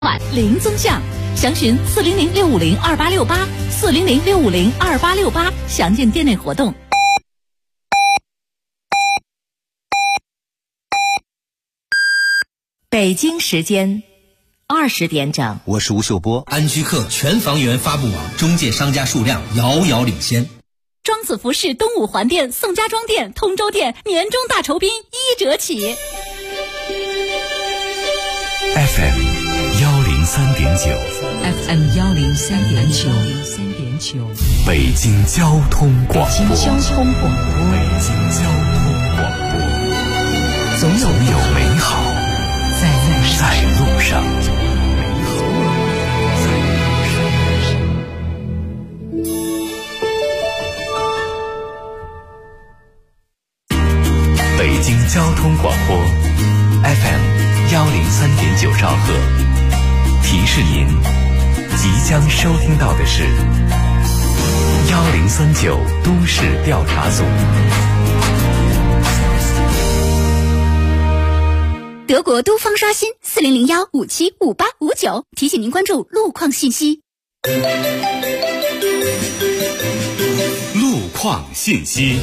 晚零增项，详询400-650-2868，400-650-2868，详见店内活动。 北京时间20点整， 我是吴秀波。 安居客全房源发布网中介商家数量遥遥领先。 庄子服饰东五环店、宋家庄店、通州店年终大酬宾1折起。 FM 103.9 FM 103.9 北京交通广播。 北京交通广播。 总有美好在路上。北京交通广播 FM 103.9兆赫，提示您即将收听到的是1039都市调查组。 德国都方刷新4001575859，提醒您关注路况信息。 路况信息。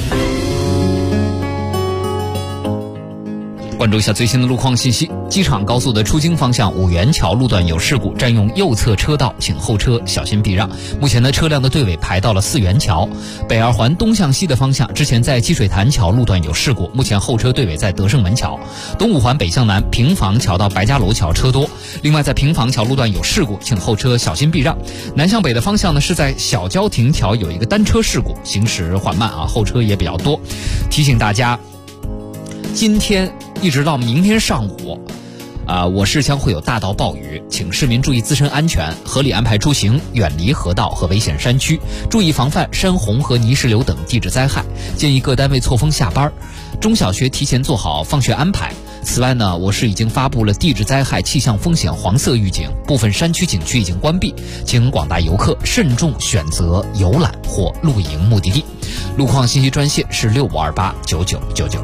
关注一下最新的路况信息。机场高速的出京方向五元桥路段有事故，占用右侧车道，请后车小心避让。目前的车辆的队尾排到了4元桥。北二环东向西的方向，之前在积水潭桥路段有事故，目前后车队尾在德胜门桥。东五环北向南平房桥到白家楼桥车多。另外在平房桥路段有事故，请后车小心避让。南向北的方向呢，是在小交亭桥有一个单车事故，行驶缓慢啊，后车也比较多。提醒大家，今天一直到明天上午我市将会有大到暴雨，请市民注意自身安全，合理安排出行，远离河道和危险山区，注意防范山洪和泥石流等地质灾害。建议各单位错峰下班，中小学提前做好放学安排。此外呢，我市已经发布了地质灾害气象风险黄色预警，部分山区景区已经关闭，请广大游客慎重选择游览或露营目的地。路况信息专线是65289999。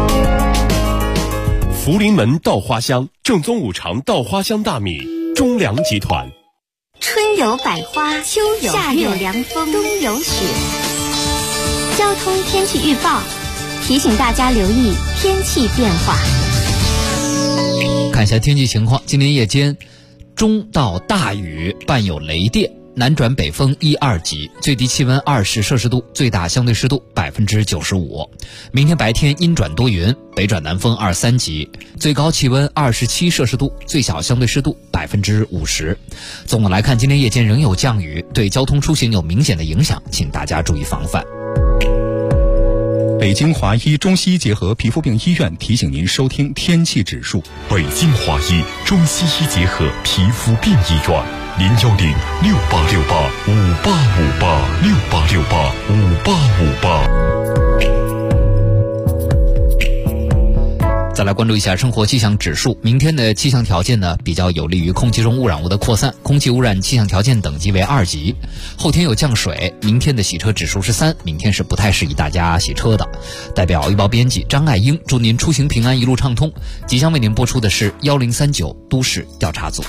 福临门稻花香，正宗五常稻花香大米，中粮集团。 春有百花，秋有夏有凉风，冬有雪。交通天气预报提醒大家留意天气变化。 看一下天气情况，今天夜间中到大雨，伴有雷电，南转北风1、2级，最低气温20摄氏度，最大相对湿度95%。明天白天阴转多云，北转南风2、3级，最高气温27摄氏度，最小相对湿度50%。总的来看，今天夜间仍有降雨，对交通出行有明显的影响，请大家注意防范。 北京华医中西医结合皮肤病医院提醒您收听天气指数。 北京华医中西医结合皮肤病医院，0106868585858，668685858。 再来关注一下生活气象指数。明天的气象条件呢，比较有利于空气中污染物的扩散，空气污染气象条件等级为2级。后天有降水，明天的洗车指数是3，明天是不太适宜大家洗车的。代表预报编辑张爱英，祝您出行平安，一路畅通。即将为您播出的是1039都市调查组。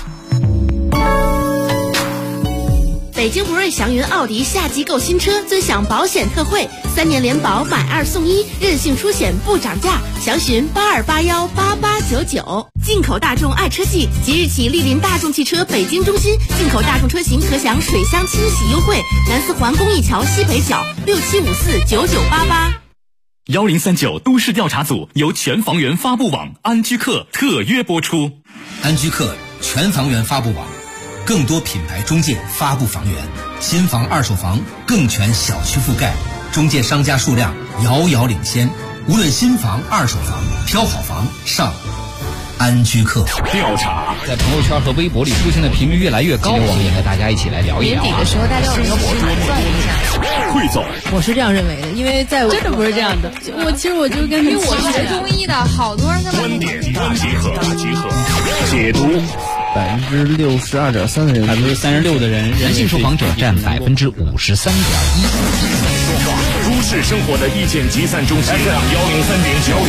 北京博瑞祥云奥迪夏季购新车尊享保险特惠，3年联保买2送1，任性出险不涨价，详询82818899。进口大众爱车季即日起莅临大众汽车北京中心，进口大众车型可享水箱清洗优惠，南四环公益桥西北角67549988。 1039都市调查组由全房源发布网安居客特约播出。 安居客全房源发布网，更多品牌中介发布房源，新房二手房更全小区覆盖，中介商家数量遥遥领先。无论新房二手房，挑好房上安居客。 调查在朋友圈和微博里出现的频率越来越高，我们也和大家一起来聊一聊。 年底的时候大家有没有盘算一下？ 汇总， 我是这样认为的，因为在真的不是这样的。其实我就跟因为我学中医的，好多人他们观点大集合，解读。 62.3%的人 ，36%的人，男性受访者占53.1%。 都市生活的意见集散中心，103.9，1039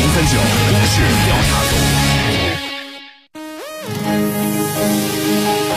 都市调查组。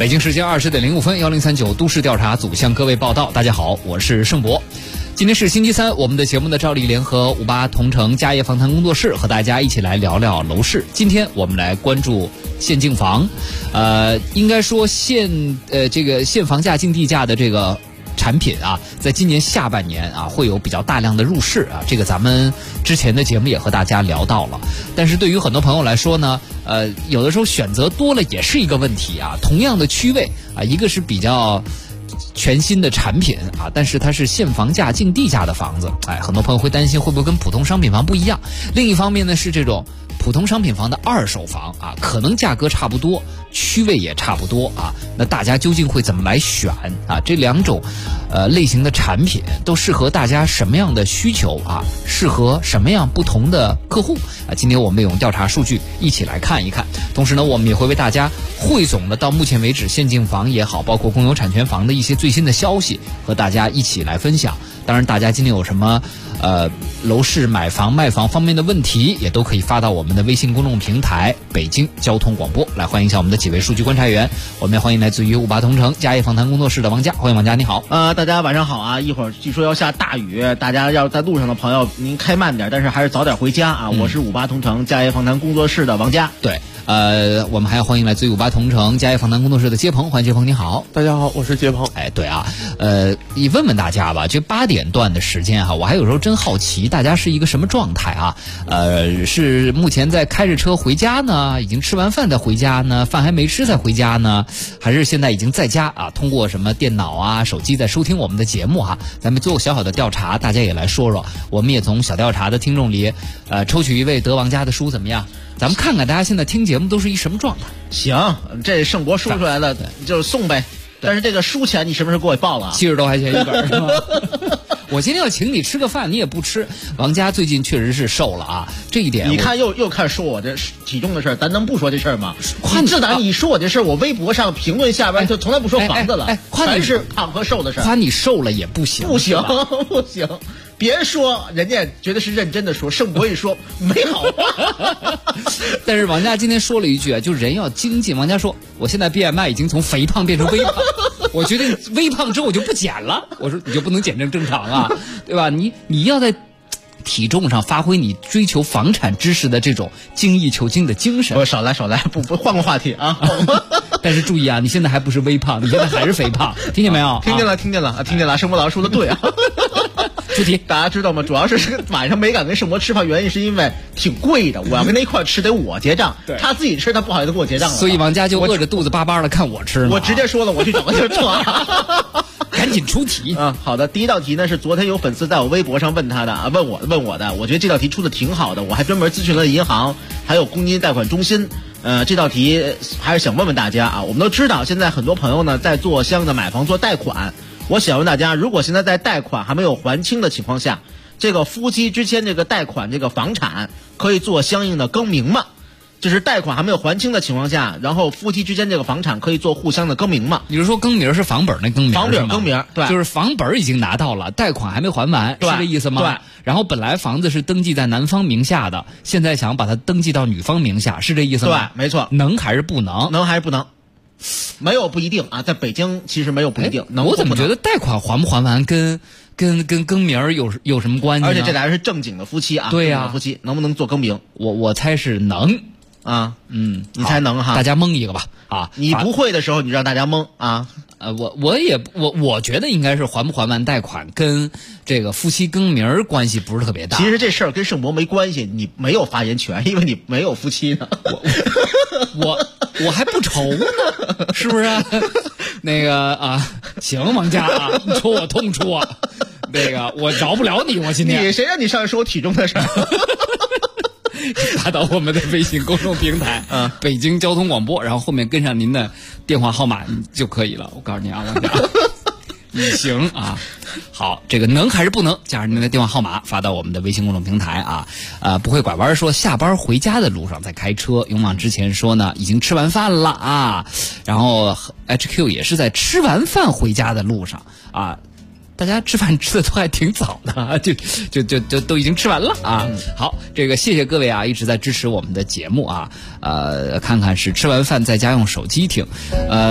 北京时间20:05，1039都市调查组向各位报道。大家好，我是盛博。今天是星期三，我们的节目的照例联合58同城家业访谈工作室和大家一起来聊聊楼市。今天我们来关注限竞房，应该说限房价竞地价的这个产品啊，在今年下半年啊会有比较大量的入市啊，这个咱们之前的节目也和大家聊到了。但是对于很多朋友来说呢，有的时候选择多了也是一个问题啊。同样的区位啊，一个是比较全新的产品啊，但是它是限房价竞地价的房子，很多朋友会担心会不会跟普通商品房不一样。另一方面呢，是这种普通商品房的二手房啊，可能价格差不多，区位也差不多啊，那大家究竟会怎么来选啊？这两种类型的产品都适合大家什么样的需求啊？适合什么样不同的客户啊？今天我们用调查数据一起来看一看，同时呢，我们也会为大家汇总了到目前为止限竞房也好，包括公有产权房的一些最新的消息，和大家一起来分享。当然，大家今天有什么楼市买房卖房方面的问题，也都可以发到我们的微信公众平台北京交通广播来，欢迎一下我们的几位数据观察员。我们也欢迎来自于58同城家业访谈工作室的王佳，欢迎王佳，你好。 大家晚上好啊！一会儿据说要下大雨，大家要在路上的朋友您开慢点，但是还是早点回家啊！我是58同城家业访谈工作室的王佳。 对。我们还要欢迎来自于58同城家业访谈工作室的接鹏，欢迎接鹏，你好。 大家好，我是接鹏。 对啊，你问问大家吧，这8点段的时间哈，我还有时候真好奇，大家是一个什么状态啊？是目前在开着车回家呢，已经吃完饭再回家呢，饭还没吃再回家呢，还是现在已经在家啊？通过什么电脑啊、手机在收听我们的节目哈？咱们做个小小的调查，大家也来说说，我们也从小调查的听众里，抽取一位得王佳的书怎么样？咱们看看大家现在听节目都是一什么状态。 行，这盛博说出来了就是送呗，但是这个书钱你什么时候给我报了 ？70多块钱一本是吗？我今天要请你吃个饭，你也不吃。王佳最近确实是瘦了啊，这一点你看又开始说我这体重的事儿，咱能不说这事儿吗？自打你说我这事儿，我微博上评论下边就从来不说房子了，全是胖和瘦的事儿。 夸你瘦了也不行， 不行。别说人家觉得是认真的说，盛博一说没好话。 但是王佳今天说了一句啊，就人要精进。王佳说，我现在 BMI 已经从肥胖变成微胖，我决定微胖之后我就不减了。我说你就不能减成正常啊，对吧？你要在体重上发挥你追求房产知识的这种精益求精的精神。 少来，不换个话题啊。 但是注意啊，你现在还不是微胖，你现在还是肥胖，听见没有？ 听见了，盛博老师说的对啊。 出题， 大家知道吗？主要是晚上没敢跟盛博吃饭，原因是因为挺贵的，我要跟他一块吃得我结账，他自己吃他不好意思给我结账了。 所以王佳就饿着肚子巴巴的看我吃。 我直接说了，我去找个地儿吃。 赶紧出题啊！好的，第一道题呢是昨天有粉丝在我微博上问他的啊，问我的，我觉得这道题出的挺好的，我还专门咨询了银行，还有公积金贷款中心。这道题还是想问问大家啊，我们都知道现在很多朋友呢在做相应的买房做贷款，我想问大家，如果现在在贷款还没有还清的情况下，这个夫妻之间这个贷款这个房产可以做相应的更名吗？就是贷款还没有还清的情况下，然后夫妻之间这个房产可以做互相的更名吗？ 你是说更名是房本那更名？ 房本更名，对， 就是房本已经拿到了，贷款还没还完，是这意思吗？ 对。 然后本来房子是登记在男方名下的，现在想把它登记到女方名下，是这意思吗？ 对，没错。 能还是不能？ 能还是不能？没有不一定啊，在北京其实没有不一定。能我怎么觉得贷款还不还完跟更名有什么关系呢？ 而且这俩人是正经的夫妻啊， 对呀， 夫妻能不能做更名？ 我猜是能。 啊，你才能哈， 大家蒙一个吧啊！ 你不会的时候，你让大家蒙啊。 我觉得应该是还不还完贷款跟这个夫妻更名关系不是特别大。 其实这事儿跟盛博没关系，你没有发言权，因为你没有夫妻呢。 我还不愁呢，是不是？那个啊，行，王佳啊，你戳我痛处啊，那个我饶不了你，我今天。 谁让你上来说我体重的事儿？ 发到我们的微信公众平台，北京交通广播，然后后面跟上您的电话号码就可以了。我告诉你啊，王佳，你行啊。好，这个能还是不能？加上您的电话号码发到我们的微信公众平台啊。不会拐弯说下班回家的路上在开车，勇往直前说呢已经吃完饭了啊。然后 HQ 也是在吃完饭回家的路上啊。大家吃饭吃的都还挺早的，就都已经吃完了啊。好，这个谢谢各位啊，一直在支持我们的节目啊。看看是吃完饭在家用手机听，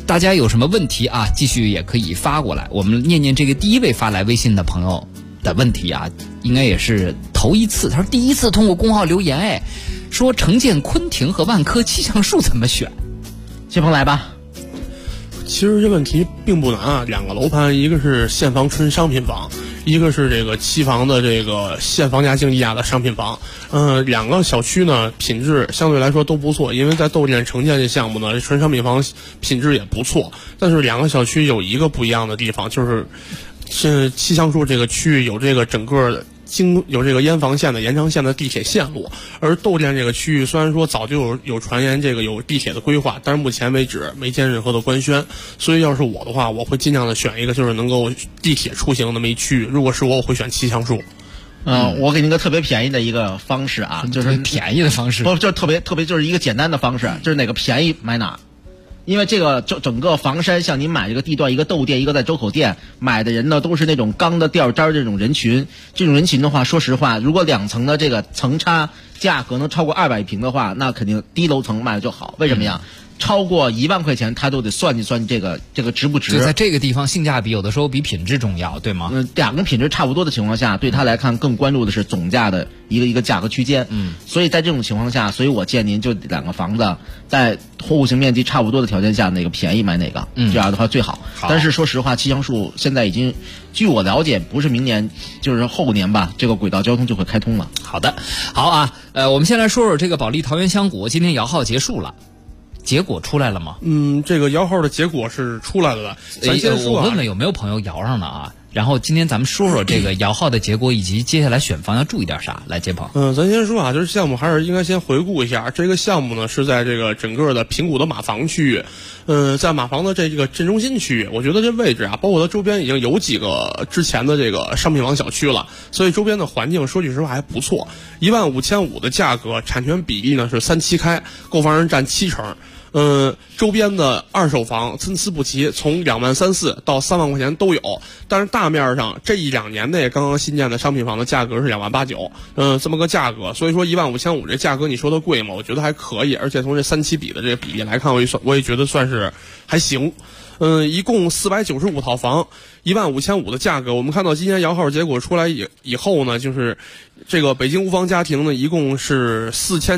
大家有什么问题啊，继续也可以发过来。我们念念这个第一位发来微信的朋友的问题啊，应该也是头一次。他说第一次通过公号留言，哎，说城建昆庭和万科气象树怎么选？ 谢鹏来吧。 其实这问题并不难啊，两个楼盘，一个是现房纯商品房，一个是这个期房的这个现房价经济价的商品房。两个小区呢品质相对来说都不错，因为在窦店城建这项目呢，纯商品房品质也不错。但是两个小区有一个不一样的地方，就是气象树这个区域有这个整个有这个燕房线的延长线的地铁线路，而窦店这个区域虽然说早就有传言这个有地铁的规划，但是目前为止没见任何的官宣。所以要是我的话，我会尽量的选一个就是能够地铁出行的那么一区域。如果是我会选气象树。 我给您个特别便宜的一个方式啊，就是便宜的方式， 不就是特别就是一个简单的方式，就是哪个便宜买哪。因为这个整个房山，像您买这个地段，一个窦店，一个在周口店，买的人呢都是那种钢的吊渣这种人群。这种人群的话，说实话，如果2层的这个层差价格能超过200一平的话，那肯定低楼层卖的就好。为什么呀？超过1万块钱，他都得算计算计这个值不值。 就在这个地方，性价比有的时候比品质重要，对吗？ 两个品质差不多的情况下，对他来看更关注的是总价的一个价格区间。所以在这种情况下，所以我建议您就2个房子在户型面积差不多的条件下，哪个便宜买哪个，这样的话最好。但是说实话，气象树现在已经，据我了解，不是明年就是后年吧，这个轨道交通就会开通了。 好的，好啊，我们先来说说这个保利桃源香谷，今天摇号结束了。结果出来了吗？ 这个摇号的结果是出来了的。咱先说我问问有没有朋友摇上了啊？然后今天咱们说说这个摇号的结果，以及接下来选房要注意点啥。来，杰鹏。 咱先说啊，就是项目还是应该先回顾一下。这个项目呢是在这个整个的平谷的马房区域，在马房的这个镇中心区域，我觉得这位置啊，包括它周边已经有几个之前的这个商品房小区了，所以周边的环境说句实话还不错。15500的价格，产权比例呢是3-7开，购房人占70%。周边的二手房参差不齐，从2.34万到3万块钱都有。但是大面上这1-2年内刚刚新建的商品房的价格是2.89万，这么个价格。所以说15500这价格你说的贵吗？我觉得还可以，而且从这3-7比的这个比例来看，我也觉得算是还行。一共495套房，15500的价格。我们看到今年摇号结果出来以后呢，就是这个北京无房家庭呢，一共是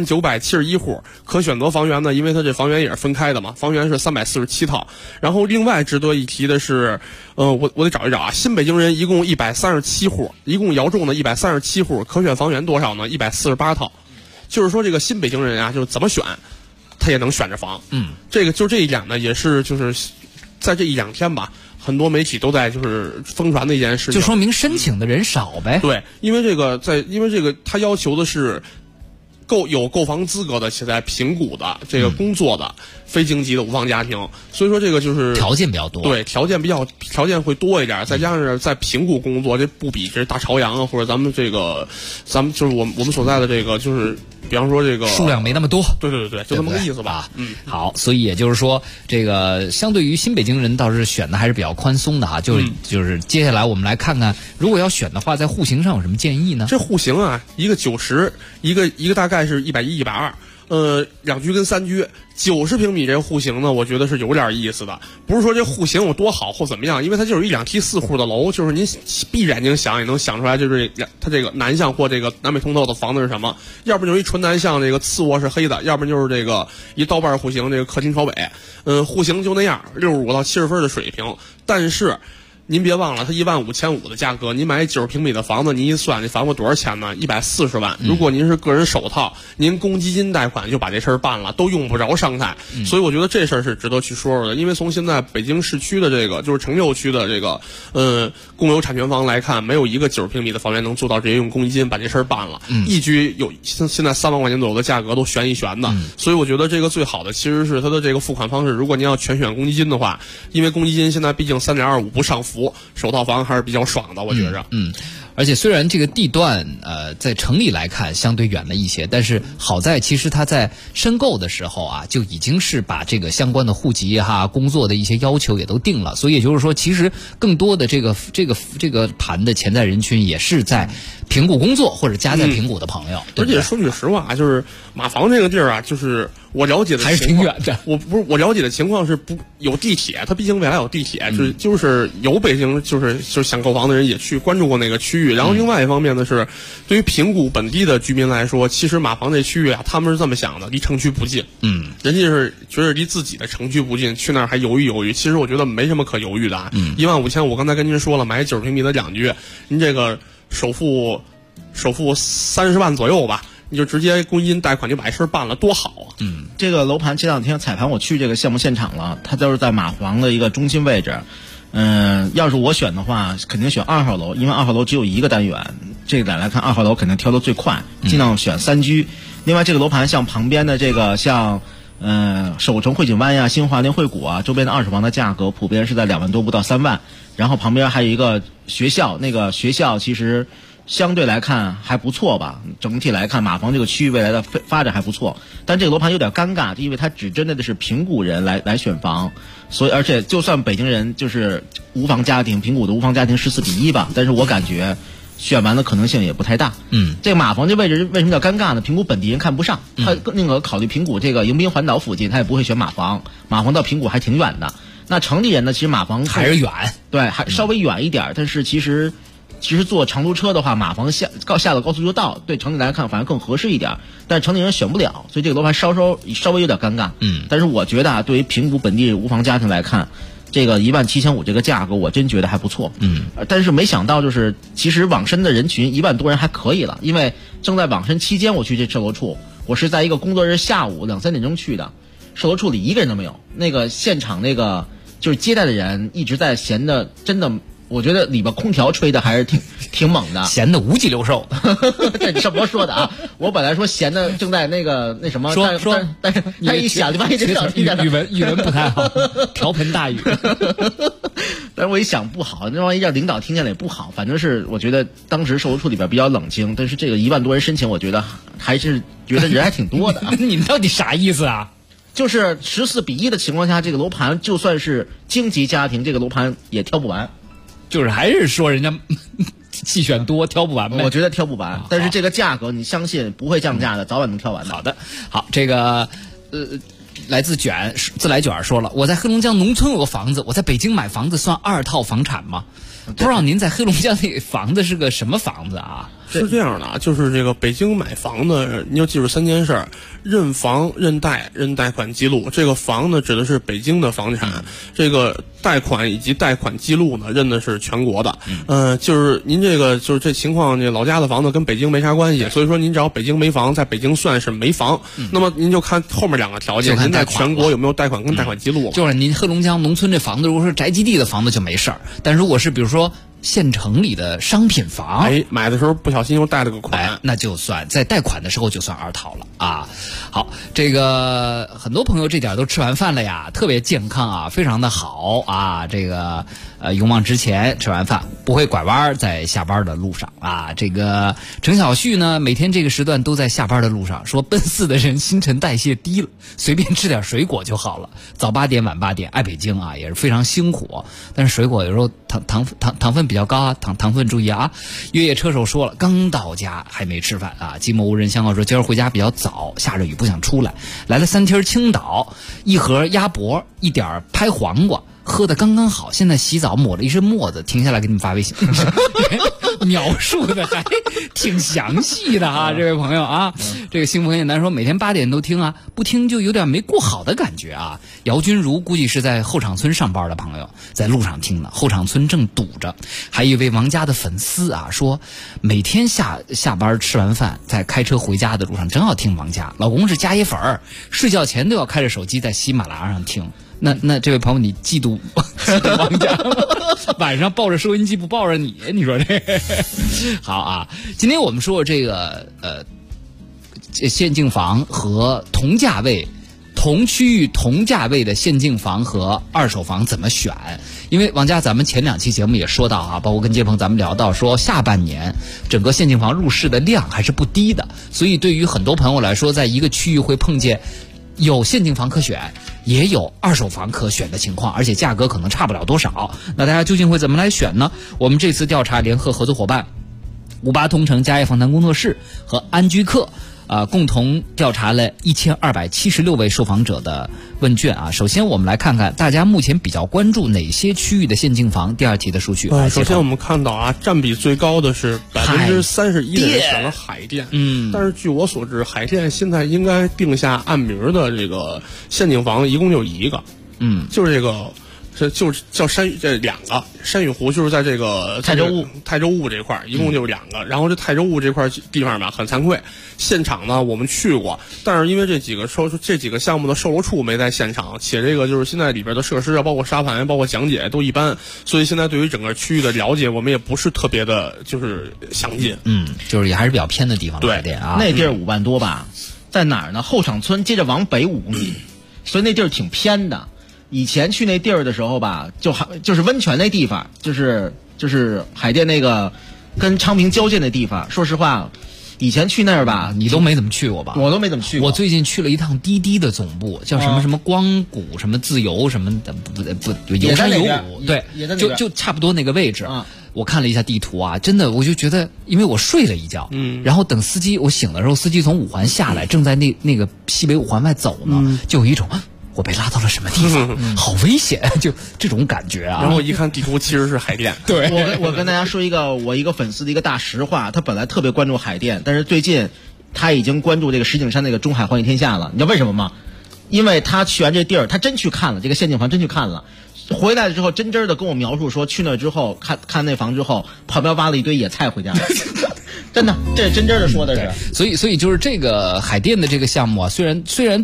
4971户，可选择房源呢，因为它这房源也是分开的嘛，房源是347套。然后另外值得一提的是，我得找一找啊，新北京人一共137户，一共摇中的137户，可选房源多少呢？148套。就是说这个新北京人啊，就是怎么选，他也能选着房。这个就这一点呢，也是就是在这1-2天吧，很多媒体都在就是疯传的一件事情， 就说明申请的人少呗。 对，因为这个他要求的是有购房资格的且在平谷的这个工作的非京籍的无房家庭，所以说这个就是条件比较多。 对，条件会多一点，再加上在平谷工作，这不比这大朝阳啊，或者咱们就是我们所在的这个就是。比方说这个数量没那么多， 对，就这么个意思吧。 好，所以也就是说，这个相对于新北京人倒是选的还是比较宽松的哈。就是接下来我们来看看，如果要选的话，在户型上有什么建议呢？ 这户型啊，一个90，一个大概是110、120。2居跟3居，90平米这户型呢，我觉得是有点意思的。不是说这户型有多好或怎么样，因为它就是1、2梯4户的楼，就是您闭着眼睛想也能想出来，就是它这个南向或这个南北通透的房子是什么。要不就是一纯南向，这个次卧是黑的；要不就是这个一刀瓣户型，这个客厅朝北。户型就那样，65到70分的水平，但是。您别忘了，它15500的价格，您买90平米的房子，您一算，这房子多少钱呢？140万。如果您是个人首套，您公积金贷款就把这事儿办了，都用不着商贷。所以我觉得这事儿是值得去说说的，因为从现在北京市区的这个就是城六区的这个公有产权房来看，没有一个90平米的房源能做到直接用公积金把这事儿办了。一居有现在3万块钱左右的价格都悬一悬的，所以我觉得这个最好的其实是它的这个付款方式。如果您要全选公积金的话，因为公积金现在毕竟3.25不上浮。首套房还是比较爽的，我觉着。 而且虽然这个地段在城里来看相对远了一些，但是好在其实它在申购的时候啊，就已经是把这个相关的户籍工作的一些要求也都定了，所以也就是说，其实更多的这个盘的潜在人群也是在平谷工作或者家在平谷的朋友。 而且说句实话，就是马房这个地儿啊，就是我了解的还是挺远的。 我了解的情况是不有地铁，它毕竟未来有地铁，就是有北京就是想购房的人也去关注过那个区域。然后另外一方面呢是，对于平谷本地的居民来说，其实马房这区域啊，他们是这么想的，离城区不近，人家是觉得离自己的城区不近，去那儿还犹豫。其实我觉得没什么可犹豫的啊。15000，我刚才跟您说了，买90平米的两居，您这个首付30万左右吧，你就直接公积金贷款就把这事儿办了，多好啊！ 这个楼盘前两天彩盘我去这个项目现场了，它都是在马房的一个中心位置。要是我选的话，肯定选2号楼，因为2号楼只有一个单元。这个来看2号楼肯定挑得最快，尽量选3居。另外这个楼盘像旁边的这个像首城汇景湾呀、新华联汇谷啊，周边的二手房的价格普遍是在2万多不到3万。然后旁边还有一个学校，那个学校其实相对来看还不错吧，整体来看马房这个区域未来的发展还不错。但这个楼盘有点尴尬，因为它只针对的是平谷人来选房，所以而且就算北京人就是无房家庭，平谷的无房家庭14:1吧，但是我感觉选完的可能性也不太大。这个马房这位置为什么叫尴尬呢？平谷本地人看不上，他更宁可考虑平谷这个迎宾环岛附近，他也不会选马房。马房到平谷还挺远的。那城里人呢，其实马房还是远， 对，还稍微远一点，但是其实坐长途车的话，马房下了高速就到，对城里来看反而更合适一点。但是城里人选不了，所以这个楼盘稍微有点尴尬。但是我觉得啊，对于平谷本地无房家庭来看，这个17500这个价格，我真觉得还不错。但是没想到就是其实网申的人群1万多人还可以了，因为正在网申期间我去这售楼处，我是在一个工作日下午2、3点钟去的，售楼处里一个人都没有，那个现场那个就是接待的人一直在闲的，真的。我觉得里边空调吹的还是挺猛的， 闲的无脊六兽。 这你什么说的啊？我本来说闲的正在那什么，但是他一想，你发现这小听见语文不太好，瓢盆大雨。 但是我一想不好，那万一让领导听见了也不好。反正是我觉得当时售楼处里边比较冷清，但是这个1万多人申请，我觉得还是觉得人还挺多的。 你到底啥意思啊？ 就是14:1的情况下，这个楼盘就算是京级家庭，这个楼盘也挑不完。 就是还是说人家弃选多，挑不完呗。 我觉得挑不完，但是这个价格你相信不会降价的，早晚能挑完的。 好的，好，这个来自自来卷说了，我在黑龙江农村有个房子，我在北京买房子算2套房产吗？不知道您在黑龙江那房子是个什么房子啊？ 是这样的啊，就是这个北京买房呢，你要记住3件事儿：认房、认贷、认贷款记录。这个房呢指的是北京的房产，这个贷款以及贷款记录呢认的是全国的。就是您这个就是这情况，这老家的房子跟北京没啥关系，所以说您只要北京没房，在北京算是没房。那么您就看后面2个条件，您在全国有没有贷款跟贷款记录？ 就是您黑龙江农村这房子，如果是宅基地的房子就没事儿，但如果是比如说县城里的商品房， 买的时候不小心又贷了个款， 那就算在贷款的时候就算2套了啊。好，这个很多朋友这点都吃完饭了呀，特别健康啊，非常的好啊。这个勇往直前，吃完饭不会拐弯，在下班的路上啊。这个程小旭呢，每天这个时段都在下班的路上，说奔4的人新陈代谢低了，随便吃点水果就好了。早8点晚8点，爱北京啊，也是非常辛苦。但是水果有时候糖分比较高啊，糖分注意啊。越野车手说了，刚到家还没吃饭啊。寂寞无人相告说，今儿回家比较早，下着雨不想出来，来了3天青岛，1盒鸭脖，1点拍黄瓜，喝的刚刚好，现在洗澡抹了一身沫子，停下来给你们发微信。描述的还挺详细的哈，这位朋友啊。这个幸福很简单说，每天8点都听啊，不听就有点没过好的感觉啊。姚君如估计是在后场村上班的朋友，在路上听呢，后场村正堵着。还有一位王家的粉丝啊，说每天下班吃完饭在开车回家的路上正好听王家，老公是家椰粉儿，睡觉前都要开着手机在喜马拉雅上听。那这位朋友，你嫉妒王家吗？晚上抱着收音机不抱着你，你说这好啊？今天我们说这个限境房和同价位、同区域、同价位的限境房和二手房怎么选？因为王家咱们前2期节目也说到啊，包括跟杰鹏咱们聊到说，下半年整个限境房入市的量还是不低的，所以对于很多朋友来说，在一个区域会碰见有限境房可选，也有二手房可选的情况，而且价格可能差不了多少。那大家究竟会怎么来选呢？我们这次调查联合合作伙伴 58同城家业访谈工作室和安居客共同调查了1276位受访者的问卷啊。首先我们来看看大家目前比较关注哪些区域的现净房。第二题的数据， 首先我们看到啊，占比最高的是31%的人选了海淀。但是据我所知，海淀现在应该定下按名的这个现净房一共就一个，就是这个。就是叫这两个山雨湖，就是在这个泰州雾这块一共就两个。然后这泰州雾这块地方吧，很惭愧，现场呢我们去过，但是因为这几个项目的售楼处没在现场，且这个就是现在里边的设施啊，包括沙盘，包括讲解都一般，所以现在对于整个区域的了解，我们也不是特别的就是详尽。 就是也还是比较偏的地方。 对啊， 那地儿5万多吧，在哪儿呢？后场村接着往北5公里，所以那地儿挺偏的。以前去那地儿的时候吧，就是温泉那地方，就是海淀那个跟昌平交界那地方。说实话，以前去那儿吧， 你都没怎么去过吧？ 我都没怎么去过。 我最近去了一趟滴滴的总部，叫什么光谷什么自由什么的，不有山有谷，对，就差不多那个位置。我看了一下地图啊，真的我就觉得，因为我睡了一觉，然后等司机我醒的时候，司机从5环下来，正在那个西北5环外走呢，就有一种。我被拉到了什么地方？好危险，就这种感觉啊！ 然后一看地图，其实是海淀。 对，我跟大家说我一个粉丝的一个大实话，他本来特别关注海淀，但是最近他已经关注这个石景山那个中海环宇天下了。你知道为什么吗？因为他去完这地儿，他真去看了这个现净房，真去看了。回来了之后，真的跟我描述说，去那之后看那房之后，旁边挖了一堆野菜回家。真的，这真的说的是。 所以就是这个海淀的这个项目啊，虽然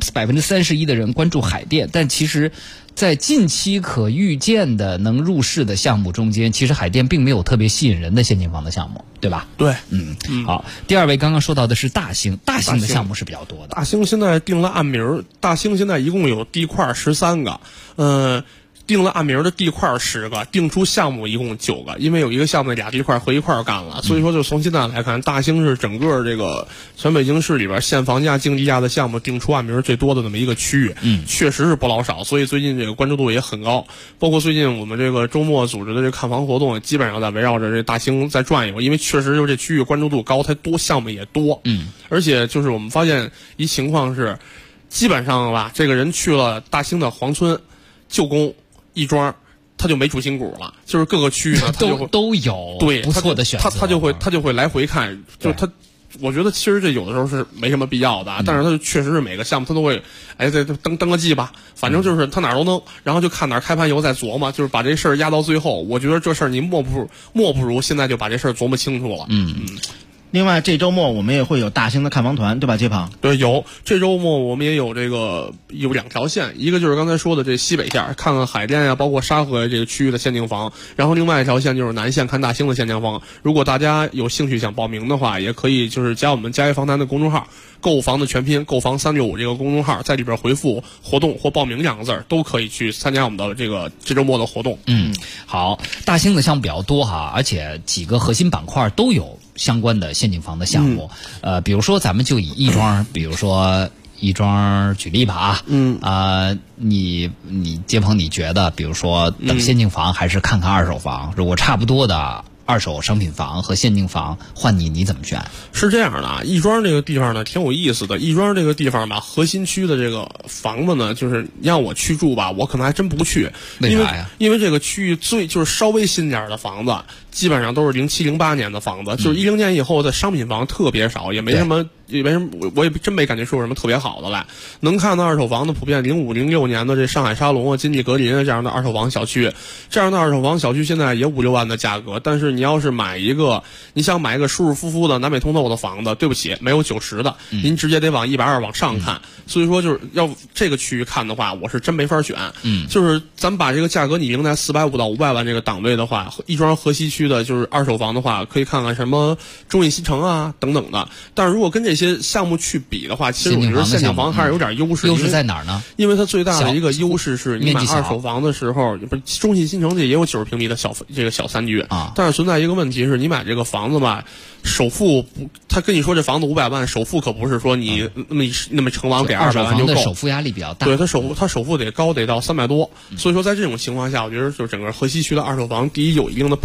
31%的人关注海淀，但其实在近期可预见的能入市的项目中间，其实海淀并没有特别吸引人的现净房的项目，对吧？ 对， 好。第二位刚刚说到的是大兴的项目是比较多的。 大兴现在定了按名，大兴现在一共有地块13个，定了按名的地块10个，定出项目一共9个，因为有一个项目俩地块合一块干了，所以说就从现在来看，大兴是整个这个全北京市里边现房价、竞地价的项目定出按名最多的那么一个区域，确实是不老少，所以最近这个关注度也很高。包括最近我们这个周末组织的这个看房活动，基本上在围绕着这大兴在转悠，因为确实就这区域关注度高，它多项目也多，而且就是我们发现一情况是，基本上吧，这个人去了大兴的黄村、旧宫、亦庄，他就没主心骨了，就是各个区域呢，他就都有对不错的选择， 他就会来回看，就是他，我觉得其实这有的时候是没什么必要的，但是他确实是每个项目他都会，再登个记吧，反正就是他哪儿都能，然后就看哪儿开盘以后再琢磨，就是把这事儿压到最后。我觉得这事儿你莫不如现在就把这事儿琢磨清楚了。 另外，这周末我们也会有大兴的看房团，对吧，街坊？ 对，有。这周末我们也有有2条线，一个就是刚才说的这西北线，看看海淀呀，包括沙河这个区域的现净房，然后另外一条线就是南线看大兴的现净房。如果大家有兴趣想报名的话，也可以就是加我们家业房谈的公众号，购房的全拼购房365这个公众号，在里边回复活动或报名2个字，都可以去参加我们的这周末的活动。 好，大兴的项目比较多哈，而且几个核心板块都有相关的现净房的项目，比如说咱们就以亦庄，比如说亦庄举例吧你街鹏你觉得，比如说等现净房还是看看二手房？如果差不多的二手商品房和现净房换你怎么选？ 是这样的啊，亦庄这个地方呢挺有意思的。亦庄这个地方吧，核心区的这个房子呢，就是让我去住吧，我可能还真不去。 为啥呀？ 因为这个区域就是稍微新点的房子，基本上都是07、08年的房子，就是10年以后的商品房特别少，也没什么，我也真没感觉出什么特别好的来。能看到二手房的普遍05、06年的这上海沙龙啊、金地格林啊这样的二手房小区，这样的二手房小区现在也5、6万的价格，但是你要是你想买一个舒舒服服的南北通透的房子，对不起，没有90的，您直接得往120往上看。所以说就是要这个区域看的话，我是真没法选。就是咱们把这个价格拟定在450到500万这个档位的话，亦庄河西区的就是二手房的话，可以看看什么中信新城啊等等的。但是如果跟这些项目去比的话，其实我觉得现净房还是有点优势。 优势在哪儿呢？ 因为它最大的一个优势是你买二手房的时候，不是中信新城这也有90平米的小3居啊，但是存在一个问题是，你买这个房子吧，首付他跟你说这房子500万，首付可不是说你那么成完给200万就够。 首付压力比较大。 对，他首付得高，得到300多。所以说在这种情况下，我觉得就整个河西区的二手房，第一有一定的配套，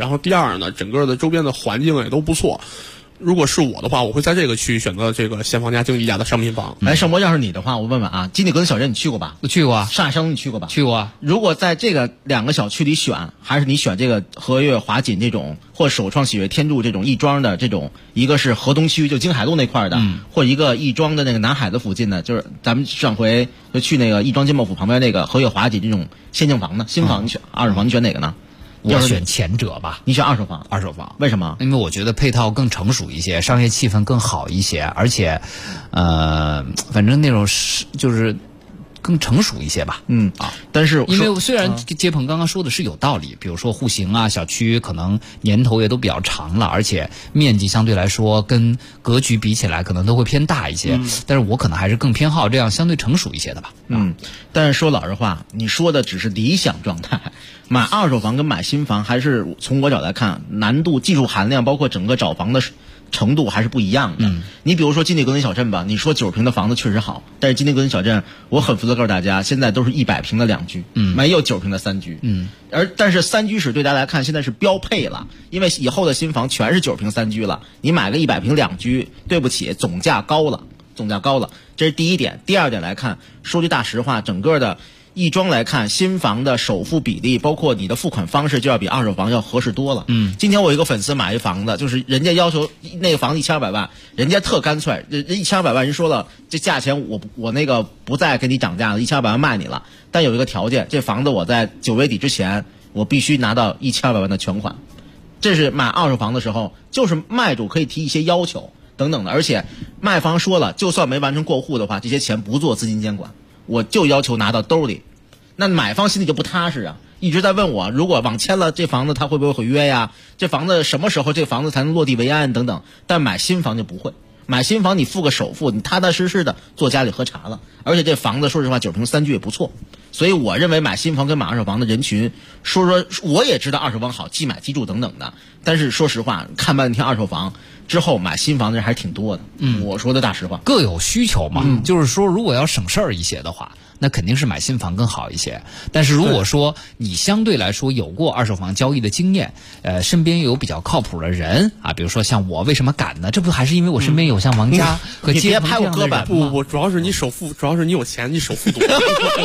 然后第二呢，整个的周边的环境也都不错。如果是我的话，我会在这个区域选择这个现房价经济价的商品房。 盛博，要是你的话，我问问啊，金地格小镇你去过吧？ 我去过啊。 上海商东你去过吧？ 去过啊。 如果在这个2个小区里选，还是你选这个和悦华锦这种，或首创喜悦天柱这种亦庄的这种，一个是河东区就京海路那块的，或一个亦庄的那个南海子附近的，就是咱们上回就去那个亦庄金茂府旁边那个和悦华锦这种限定房呢，新房你选二手房，你选哪个呢？ 我选前者吧。 你选二手房？ 二手房。 为什么？ 因为我觉得配套更成熟一些，商业气氛更好一些，而且，反正那种就是更成熟一些吧。 但是因为虽然接鹏刚刚说的是有道理，比如说户型啊、小区可能年头也都比较长了，而且面积相对来说跟格局比起来可能都会偏大一些。但是我可能还是更偏好这样相对成熟一些的吧。 但是说老实话，你说的只是理想状态。买二手房跟买新房还是从我角来看，难度、技术含量，包括整个找房的程度还是不一样的。你比如说金地格林小镇吧，你说90平的房子确实好，但是金地格林小镇，我很负责告诉大家，现在都是100平的2居，没有90平的3居。但是3居室对大家来看现在是标配了，因为以后的新房全是90平3居了，你买个100平2居，对不起，总价高了，这是第一点。第二点来看，说句大实话，整个的亦庄来看，新房的首付比例，包括你的付款方式，就要比二手房要合适多了。今天我有一个粉丝买一房子，就是人家要求那个房子1200万，人家特干脆，人1200万人说了，这价钱我那个不再给你涨价了，1200万卖你了，但有一个条件，这房子我在9月底之前，我必须拿到1200万的全款。这是买二手房的时候，就是卖主可以提一些要求等等的，而且卖方说了，就算没完成过户的话，这些钱不做资金监管。我就要求拿到兜里，那买方心里就不踏实啊，一直在问我，如果网签了这房子他会不会毁约呀？这房子什么时候这房子才能落地为安等等。但买新房就不会，买新房你付个首付，你踏踏实实的坐家里喝茶了，而且这房子说实话90平3居也不错。所以我认为买新房跟买二手房的人群，说我也知道二手房好，即买即住等等的，但是说实话，看半天二手房之后买新房的人还是挺多的。我说的大实话， 各有需求嘛。就是说，如果要省事儿一些的话，那肯定是买新房更好一些。但是如果说你相对来说有过二手房交易的经验，身边有比较靠谱的人啊，比如说像我，为什么敢呢？这不还是因为我身边有像王佳和接鹏这样的人吗？ 不，主要是你首付，主要是你有钱，你首付多。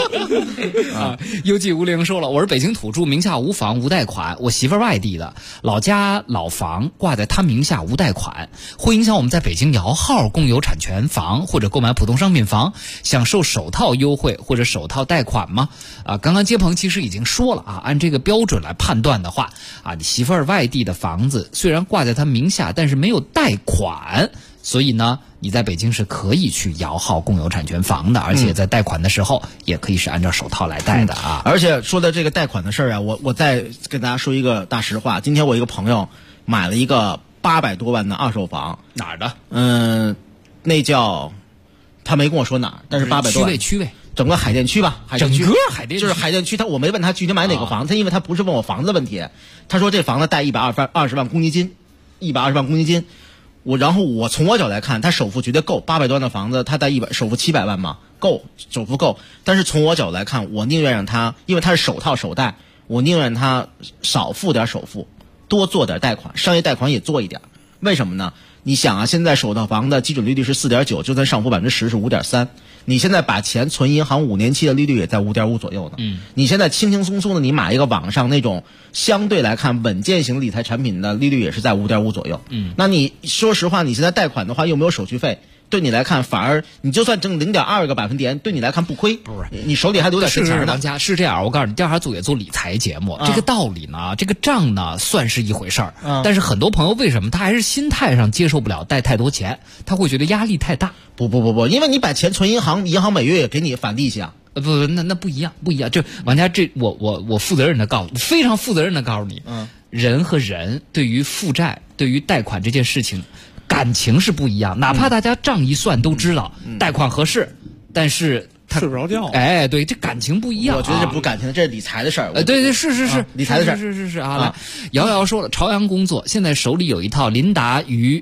优记无灵说了，我是北京土著，名下无房无贷款，我媳妇儿外地的，老家老房挂在她名下无贷款，会影响我们在北京摇号共有产权房或者购买普通商品房享受首套优惠或者首套贷款吗？刚刚接鹏其实已经说了啊，按这个标准来判断的话啊，你媳妇儿外地的房子虽然挂在她名下，但是没有贷款，所以呢，你在北京是可以去摇号共有产权房的，而且在贷款的时候也可以是按照首套来贷的啊。 而且说的这个贷款的事儿啊，我再跟大家说一个大实话。今天我一个朋友买了一个800多万的二手房， 哪儿的？ 那叫他没跟我说哪儿，但是800多万。 区位。 整个海淀区吧，海淀区整个海淀区就是海淀区。我没问他具体买哪个房子，因为他不是问我房子的问题。他说这房子贷120万公积金，120万公积金。然后我从我角来看，他首付绝对够，800多万的房子，他贷首付700万嘛，够，首付够。但是从我角来看，我宁愿让他，因为他是首套首贷，我宁愿他少付点首付，多做点贷款，商业贷款也做一点。为什么呢？你想啊，现在首套房的基准利率是4.9%，就算上浮10%是5.3%。你现在把钱存银行5年期的利率也在5.5%左右呢。你现在轻轻松松的，你买一个网上那种相对来看稳健型理财产品的利率也是在5.5%左右。那你说实话，你现在贷款的话又没有手续费，对你来看反而你就算挣0.2个百分点，对你来看不亏。不是，你手里还留点现钱呢。 王家是这样，我告诉你，调查组也做理财节目，这个道理呢，这个账呢算是一回事儿，但是很多朋友为什么他还是心态上接受不了贷太多钱，他会觉得压力太大。 不，因为你把钱存银行，银行每月也给你返利息啊。 那不一样。就王家我负责任的告诉你，非常负责任的告诉你，人和人对于负债、对于贷款这件事情，感情是不一样。哪怕大家账一算都知道贷款合适，但是他睡不着觉。 哎，对，这感情不一样。 我觉得这不感情，这是理财的事儿。 对，是理财的事儿。 是啊。来，瑶瑶说了，朝阳工作，现在手里有一套林达与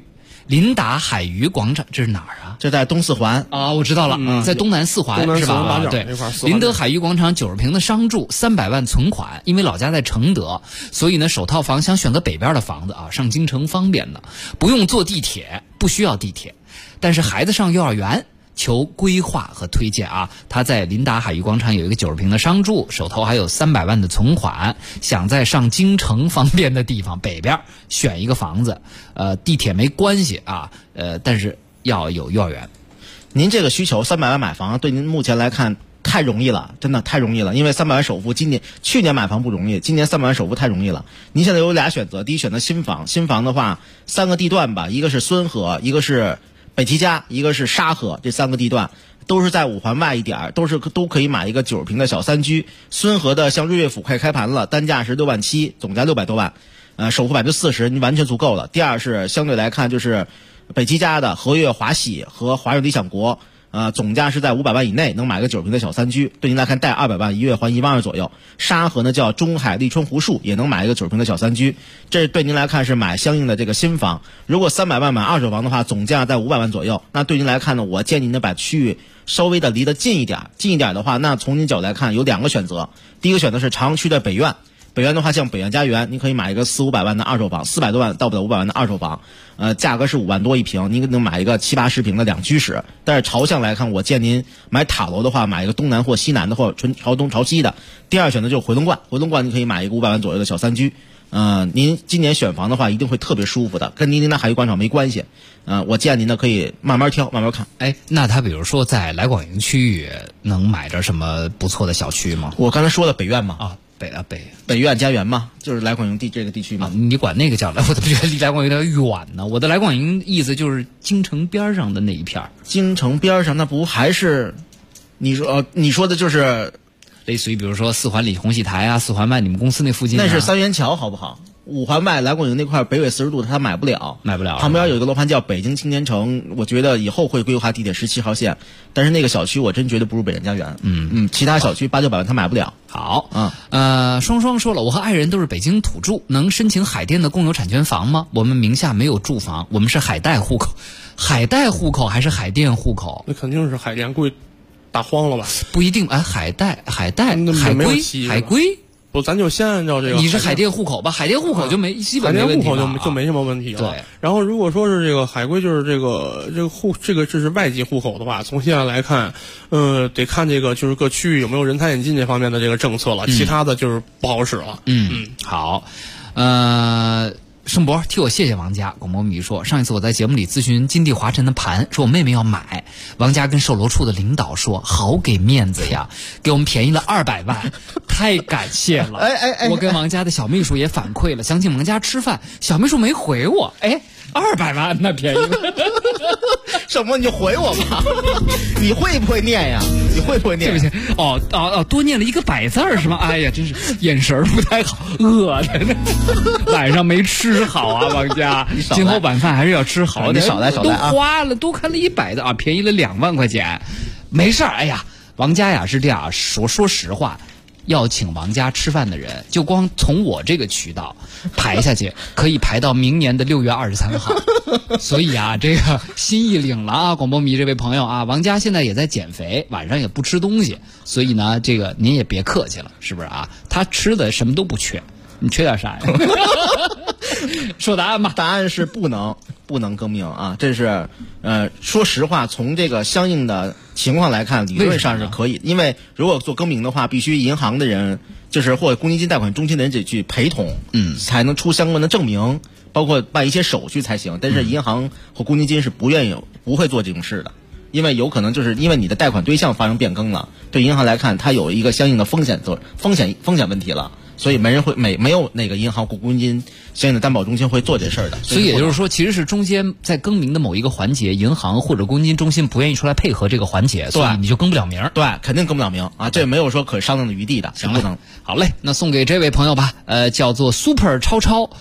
临达海鱼广场，这是哪儿啊？ 这在东四环啊，我知道了，在东南四环是吧？对，临德海鱼广场90平的商住，300万存款，因为老家在承德，所以呢首套房想选择北边的房子啊，上京城方便的，不用坐地铁，不需要地铁，但是孩子上幼儿园。求规划和推荐啊！他在临达海域广场有一个90平的商住，手头还有300万的存款，想在上京城方便的地方北边选一个房子，地铁没关系啊，但是要有幼儿园。 您这个需求300万买房，对您目前来看太容易了，真的太容易了。因为300万首付，去年买房不容易，今年300万首付太容易了。您现在有俩选择，第一选择新房，新房的话3个地段吧，一个是孙河，一个是北齐家，一个是沙河，这3个地段都是在5环外一点，都可以买一个90平的小3居。孙河的像瑞悦府快开盘了，单价是6万7，总价600多万，首付40%，你完全足够了。第二是相对来看就是北齐家的和悦华喜和华润理想国，总价是在500万以内，能买个90平的小3居，对您来看贷200万，一月还1万2左右。沙河呢叫中海丽春湖墅，也能买一个90平的小3居，这对您来看是买相应的这个新房。如果300万买二手房的话，总价在500万左右。那对您来看呢，我建议您呢把区域稍微的离得近一点的话，那从您角度来看有2个选择。第一个选择是长区的北苑。北苑的话，像北苑家园，你可以买一个400-500万的二手房，400多万到不了500万的二手房，价格是5万多一平，您能买一个70-80平的2居室。但是朝向来看，我建议您买塔楼的话，买一个东南或西南的，或纯朝东朝西的。第二选择就是回龙观，回龙观你可以买一个500万左右的小3居。您今年选房的话，一定会特别舒服的，跟您那海域广场没关系。我建议您呢可以慢慢挑，慢慢看。 哎，那他比如说在来广营区域能买着什么不错的小区吗？ 我刚才说的北苑嘛。 啊。 北苑家园嘛，就是来广营这个地区嘛。 你管那个叫来，我怎么觉得离来广营有点远呢？我的来广营意思就是京城边上的那一片。 京城边上那不还是你说的就是类似于比如说4环里红喜台啊，4环外你们公司那附近， 那是三元桥好不好？5环外来广营那块北纬40度他买不了，旁边有一个楼盘叫北京青年城，我觉得以后会规划地铁17号线，但是那个小区我真觉得不如北苑家园。其他小区800-900万他买不了。 好，双双说了，我和爱人都是北京土著，能申请海淀的共有产权房吗？我们名下没有住房，我们是海带户口。海带户口还是海淀户口？ 那肯定是海淀贵打荒了吧？ 不一定，海带海归。 不，咱就先按照这个。 你是海淀户口吧？海淀户口就没基本没问题了， 海淀户口就没什么问题了。 对。 然后如果说是这个海归，就是这是外籍户口的话，从现在来看，得看这个就是各区域有没有人才引进这方面的这个政策了，其他的就是不好使了。 好，盛博替我谢谢王家。广播迷说，上一次我在节目里咨询金地华晨的盘，说我妹妹要买，王家跟售楼处的领导说好给面子呀，给我们便宜了200万，太感谢了。我跟王家的小秘书也反馈了，想请王家吃饭，小秘书没回我。200万那便宜了。 什么？你就回我吧。你会不会念呀？你会不会念？ 对不起，多念了一个百字是吗？哎呀，真是眼神不太好，饿的，晚上没吃好啊，王家。今后晚饭还是要吃好点。 你少来啊！ 都花了，多开了100的啊，便宜了2万块钱，没事儿。哎呀，王家呀是这样，说实话。要请王家吃饭的人，就光从我这个渠道排下去，可以排到明年的6月23号。所以啊，这个心意领了啊，广播迷这位朋友啊，王家现在也在减肥，晚上也不吃东西，所以呢，这个您也别客气了，是不是啊？他吃的什么都不缺，你缺点啥呀？说答案吧。 答案是不能更名啊，这是说实话，从这个相应的情况来看，理论上是可以，因为如果做更名的话，必须银行的人就是或者公积金贷款中心的人得去陪同，才能出相关的证明，包括办一些手续才行。但是银行或公积金是不会做这种事的，因为有可能就是因为你的贷款对象发生变更了，对银行来看，它有一个相应的风险问题了。所以没有哪个银行或公积金相应的担保中心会做这事儿的。 所以也就是说，其实是中间在更名的某一个环节，银行或者公积金中心不愿意出来配合这个环节，所以你就更不了名。 对，肯定更不了名啊，这没有说可商量的余地的。 行了，好嘞，那送给这位朋友吧，叫做 Super 超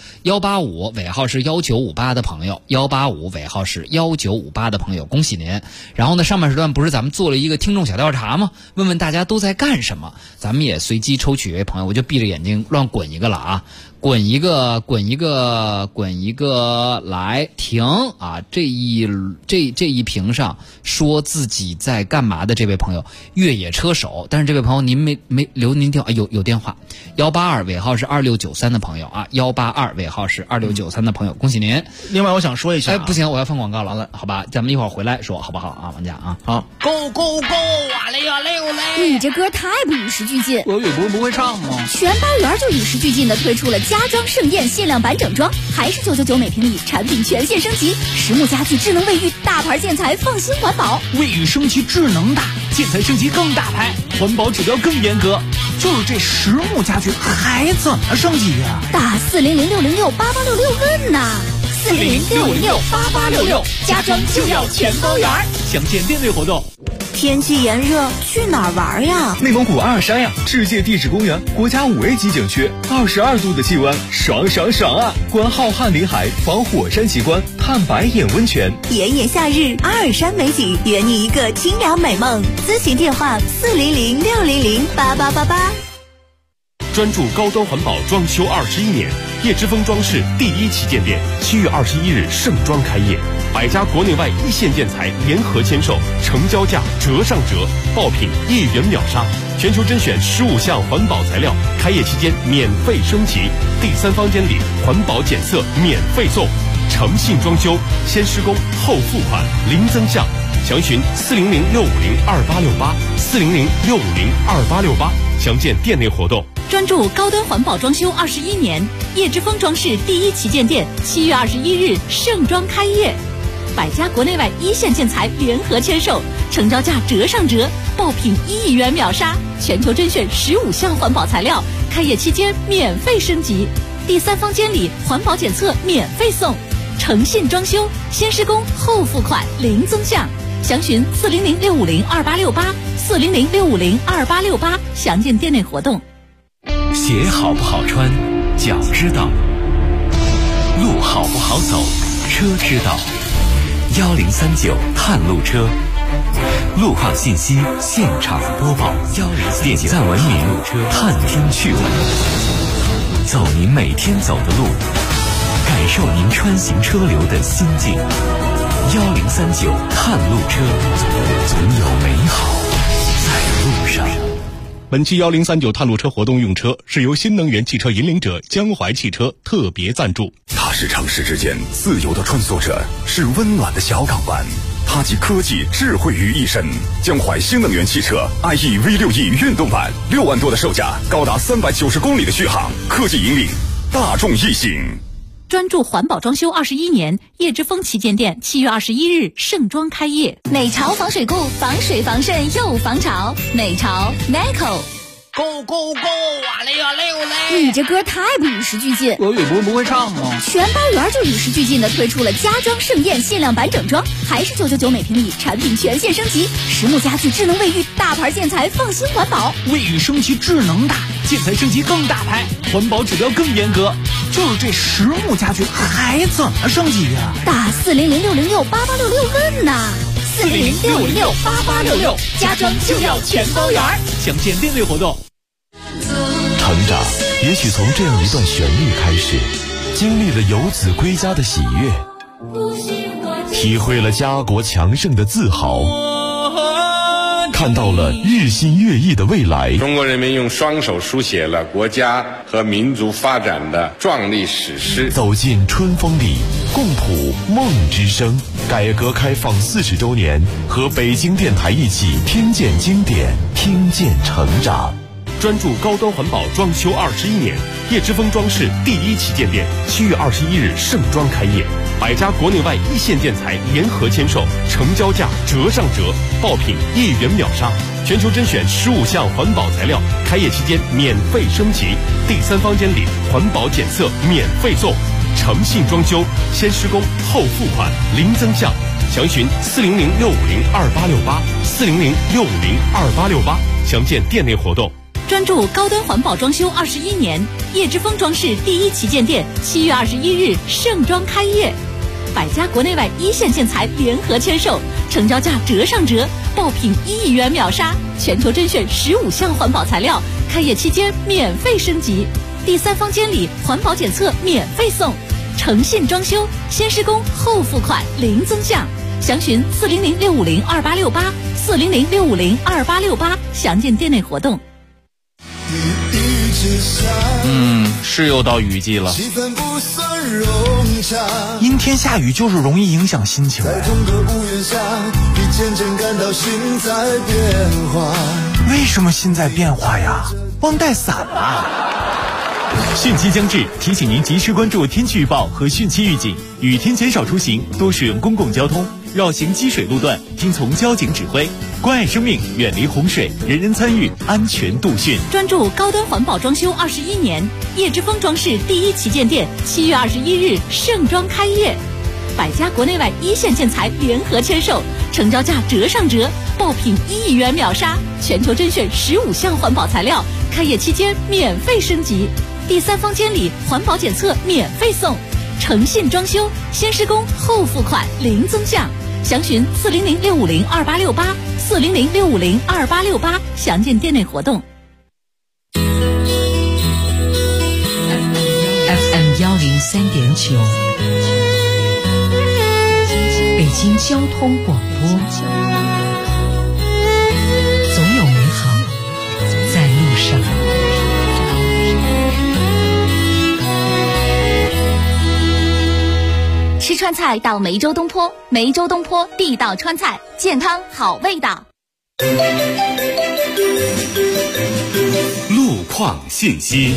185，尾号是1958的朋友，185尾号是1958的朋友，恭喜您。然后呢，上半时段不是咱们做了一个听众小调查吗？问问大家都在干什么，咱们也随机抽取一位朋友，我就闭着眼睛经乱滚一个了啊！滚一个，来停啊！这一屏上说自己在干嘛的这位朋友，越野车手。但是这位朋友您没留您电话，有电话，182尾号是2693的朋友啊，182尾号是2693的朋友，恭喜您。 另外我想说一下， 不行，我要放广告了，好吧，咱们一会儿回来说好不好啊，王家啊， 好。 Go go go 啊嘞呀嘞嘞！ 你这歌太不与时俱进， 俄语不会唱吗？ 全班园就与时俱进的推出了家装盛宴限量版整装，还是999每平米，产品全线升级，实木家具、智能卫浴、大牌建材，放心环保。 卫浴升级智能大，建材升级更大牌，环保指标更严格。就是这实木家具还怎么升级呀？ 打400-606-8866问呐，400-606-8866，家装就要全包圆。 详见店内活动。 天气炎热，去哪儿玩呀？ 内蒙古阿尔山呀，世界地质公园，国家5A 级景区，22度的气温，爽爽爽啊！观浩瀚林海，访火山奇观，探白眼温泉。 炎炎夏日，阿尔山美景，圆你一个清凉美梦。咨询电话400-600-8888。 专注高端环保装修21年，叶之峰装饰第1旗舰店7月21日盛装开业，100家国内外一线建材联合签售，成交价折上折，爆品1元秒杀，全球甄选15项环保材料，开业期间免费升级，第3方监理环保检测免费送，诚信装修，先施工后付款，零增项。详询400-650-2868，400-650-2868，详见店内活动。 专注高端环保装修21年，叶之峰装饰第1旗舰店7月21日盛装开业，100家国内外一线建材联合签售，成交价折上折，爆品1元秒杀，全球甄选15项环保材料，开业期间免费升级，第3方监理环保检测免费送，诚信装修，先施工后付款，零增项。详询400-650-2868，400-650-2868，详见店内活动。 鞋好不好穿，脚知道；路好不好走，车知道。1039探路车，路况信息现场播报，点赞文明，探听趣闻，走您每天走的路，感受您穿行车流的心境。1039探路车，总有美好在路上。 本期1039探路车活动用车是由新能源汽车引领者江淮汽车特别赞助。 它是城市之间自由的穿梭者，是温暖的小港湾，它集科技智慧于一身。江淮新能源汽车 IE V6E 运动版，6万多的售价，高达390公里的续航，科技引领大众一行。 专注环保装修21年，叶之峰旗舰店7月21日盛装开业。 美潮防水固，防水防渗又防潮。美潮 Neco。 Go go go 啊嘞呀嘞嘞！ 你这歌太不与时俱进， 俄语不会唱吗？ 全班园就与时俱进的推出了家装盛宴限量版整装，还是999每平米，产品全线升级，实木家具、智能卫浴、大牌建材，放心环保。 卫浴升级智能大，建材升级更大牌，环保指标更严格。就是这实木家具还怎么升级呀？ 打400-606-8866问呐，400-606-8866，家装就要全包圆。 详见店内活动。 成长也许从这样一段旋律开始，经历了游子归家的喜悦，体会了家国强盛的自豪，看到了日新月异的未来。 中国人民用双手书写了国家和民族发展的壮丽史诗。 走进春风里，共谱梦之声。改革开放40周年，和北京电台一起听见经典，听见成长。 专注高端环保装修21年，叶之峰装饰第1旗舰店7月21日盛装开业，100家国内外一线建材联合签售，成交价折上折，爆品1元秒杀，全球甄选15项环保材料，开业期间免费升级，第3方监理环保检测免费送，诚信装修，先施工后付款，零增项。详询400-650-2868，400-650-2868，详见店内活动。 专注高端环保装修21年，叶之峰装饰第1旗舰店7月21日盛装开业百家国内外一线建材联合签售，成交价折上折，爆品1亿元秒杀，全球甄选15项环保材料，开业期间免费升级，第三方监理、环保检测免费送，诚信装修，先施工后付款零增项，详询400-650-2868，400-650-2868，详见店内活动。 是又到雨季了，阴天下雨就是容易影响心情。为什么心在变化呀？忘带伞了。 汛期将至，提醒您及时关注天气预报和汛期预警，雨天减少出行，多使用公共交通，绕行积水路段，听从交警指挥，关爱生命，远离洪水，人人参与，安全度汛。 专注高端环保装修21年，叶之峰装饰第1旗舰店7月21日盛装开业，百家国内外一线建材联合签售，成交价折上折，爆品1亿元秒杀，全球甄选15项环保材料，开业期间免费升级，第三方监理、环保检测免费送，诚信装修，先施工后付款零增项，详询400-650-2868， 400-650-2868，详见店内活动。 FM 103.9，北京交通广播，总有美好在路上。 吃川菜到梅州东坡，梅州东坡地道川菜，健康好味道。 路况信息。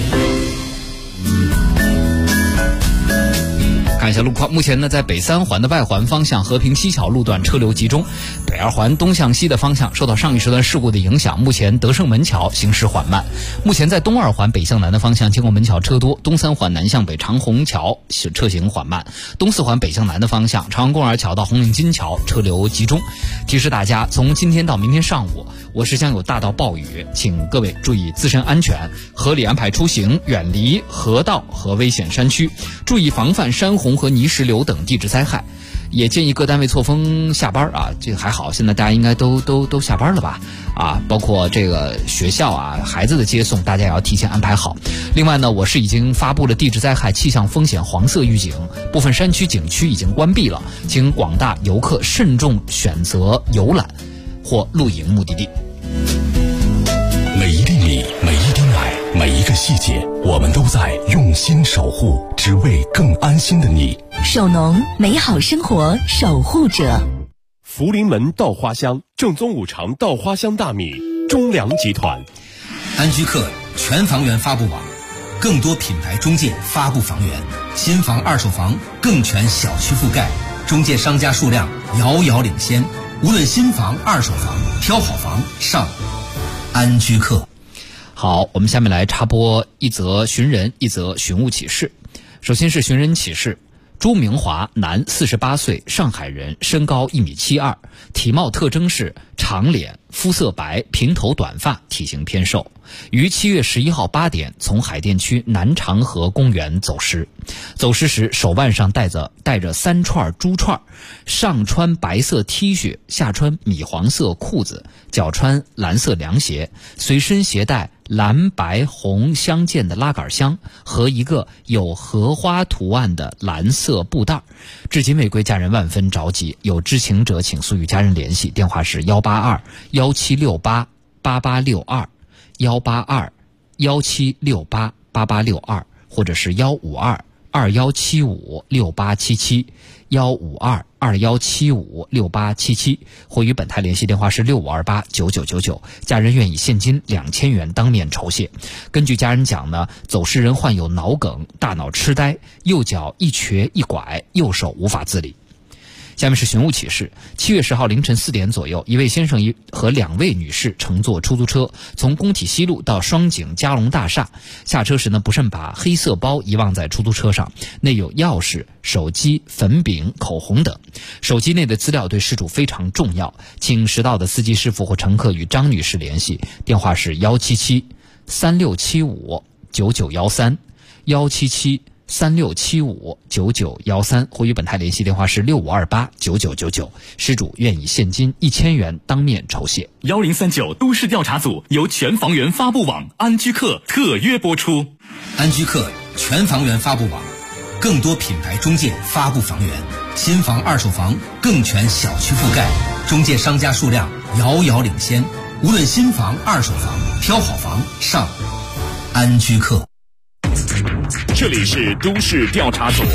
看一下路况，目前呢，在北三环的外环方向和平西桥路段车流集中，北二环东向西的方向受到上一时段事故的影响，目前德胜门桥行驶缓慢。目前在东二环北向南的方向经过门桥车多，东三环南向北长虹桥车行缓慢，东四环北向南的方向长安公园桥到红领巾桥车流集中。提示大家，从今天到明天上午，我市将有大到暴雨，请各位注意自身安全，合理安排出行，远离河道和危险山区，注意防范山洪和泥石流等地质灾害。也建议各单位错峰下班啊，这个还好，现在大家应该都下班了吧？啊，包括这个学校啊，孩子的接送，大家也要提前安排好。另外呢，我市已经发布了地质灾害气象风险黄色预警，部分山区景区已经关闭了，请广大游客慎重选择游览或露营目的地。 每一粒米，每一滴奶，每一个细节，我们都在用心守护，只为更安心的你。 首农，美好生活守护者。 福临门稻花香，正宗五常稻花香大米，中粮集团。 安居客全房源发布网，更多品牌中介发布房源，新房二手房更全小区覆盖，中介商家数量遥遥领先。无论新房二手房，挑好房上安居客。 好，我们下面来插播一则寻人，一则寻物启事。首先是寻人启事。朱明华，男，48岁，上海人，身高1.72米，体貌特征是长脸，肤色白，平头短发，体型偏瘦。于7月11号8点从海淀区南长河公园走失。走失时手腕上带着3串珠串，上穿白色 T 恤，下穿米黄色裤子，脚穿蓝色凉鞋，随身携带蓝白红相间的拉杆箱和一个有荷花图案的蓝色布袋。至今未归，家人万分着急，有知情者请速与家人联系，电话是182-1768-8862 182-1768-8862，或者是152-2175-6877 152-2175-6877，或与本台联系电话是6528-9999，家人愿以现金2000元当面酬谢。根据家人讲呢，走失人患有脑梗、大脑痴呆，右脚一瘸一拐，右手无法自理。下面是寻物启事。7月10号凌晨4点左右，一位先生和2位女士乘坐出租车从工体西路到双井嘉隆大厦，下车时呢，不慎把黑色包遗忘在出租车上，内有钥匙、手机、粉饼、口红等。手机内的资料对失主非常重要，请识到的司机师傅或乘客与张女士联系，电话是177-3675-9913 36759913，或与本台联系电话是65289999。失主愿以现金1000元当面酬谢。 1039都市调查组由全房源发布网安居客特约播出。 安居客全房源发布网，更多品牌中介发布房源，新房二手房更全小区覆盖，中介商家数量遥遥领先。无论新房二手房，挑好房上安居客。 这里是都市调查组，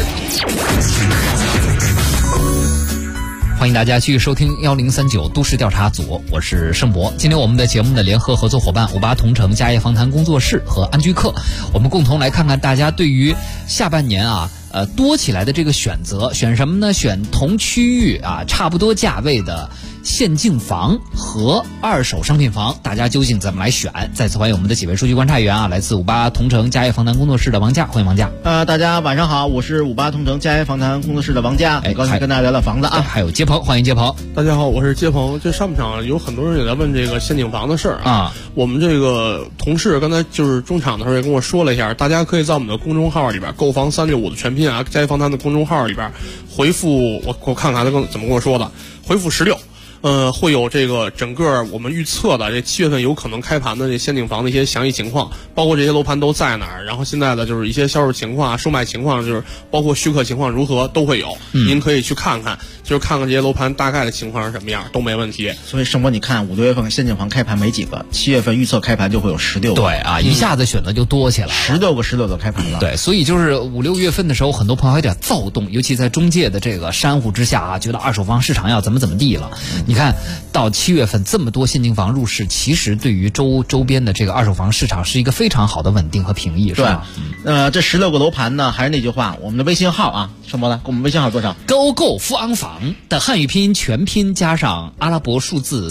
欢迎大家继续收听1039都市调查组，我是盛博。今天我们的节目的联合合作伙伴58同城家业访谈工作室和安居客，我们共同来看看大家对于下半年多起来的这个选择，选什么呢？选同区域差不多价位的限境房和二手商品房，大家究竟怎么来选？再次欢迎我们的几位数据观察员来自58同城家业访谈工作室的王佳，欢迎王佳。 大家晚上好，我是58同城家业访谈工作室的王佳，很高兴跟大家聊聊房子啊。 还有接鹏，欢迎接鹏。 大家好，我是接鹏。这上半场有很多人也在问这个限境房的事儿啊。我们这个同事刚才就是中场的时候也跟我说了一下，大家可以在我们的公众号里边购房365的全拼家业访谈的公众号里边回复我看看他怎么跟我说的，回复16。会有这个整个我们预测的这7月份有可能开盘的这限定房的一些详细情况，包括这些楼盘都在哪儿，然后现在的就是一些销售情况、售卖情况，就是包括许可情况如何都会有，您可以去看看，就是看看这些楼盘大概的情况是什么样，都没问题。 所以盛博，你看5、6月份限定房开盘没几个，7月份预测开盘就会有16个。 对一下子选择就多起来了 ，16个开盘了。 对，所以就是5、6月份的时候，很多朋友有点躁动，尤其在中介的这个煽呼之下觉得二手房市场要怎么地了。你看到7月份这么多限定房入市，其实对于周边的这个二手房市场是一个非常好的稳定和平抑，是吧？ 这16个楼盘呢，还是那句话，我们的微信号盛博来，我们微信号多少？ 高购富安房的汉语拼音全拼加上阿拉伯数字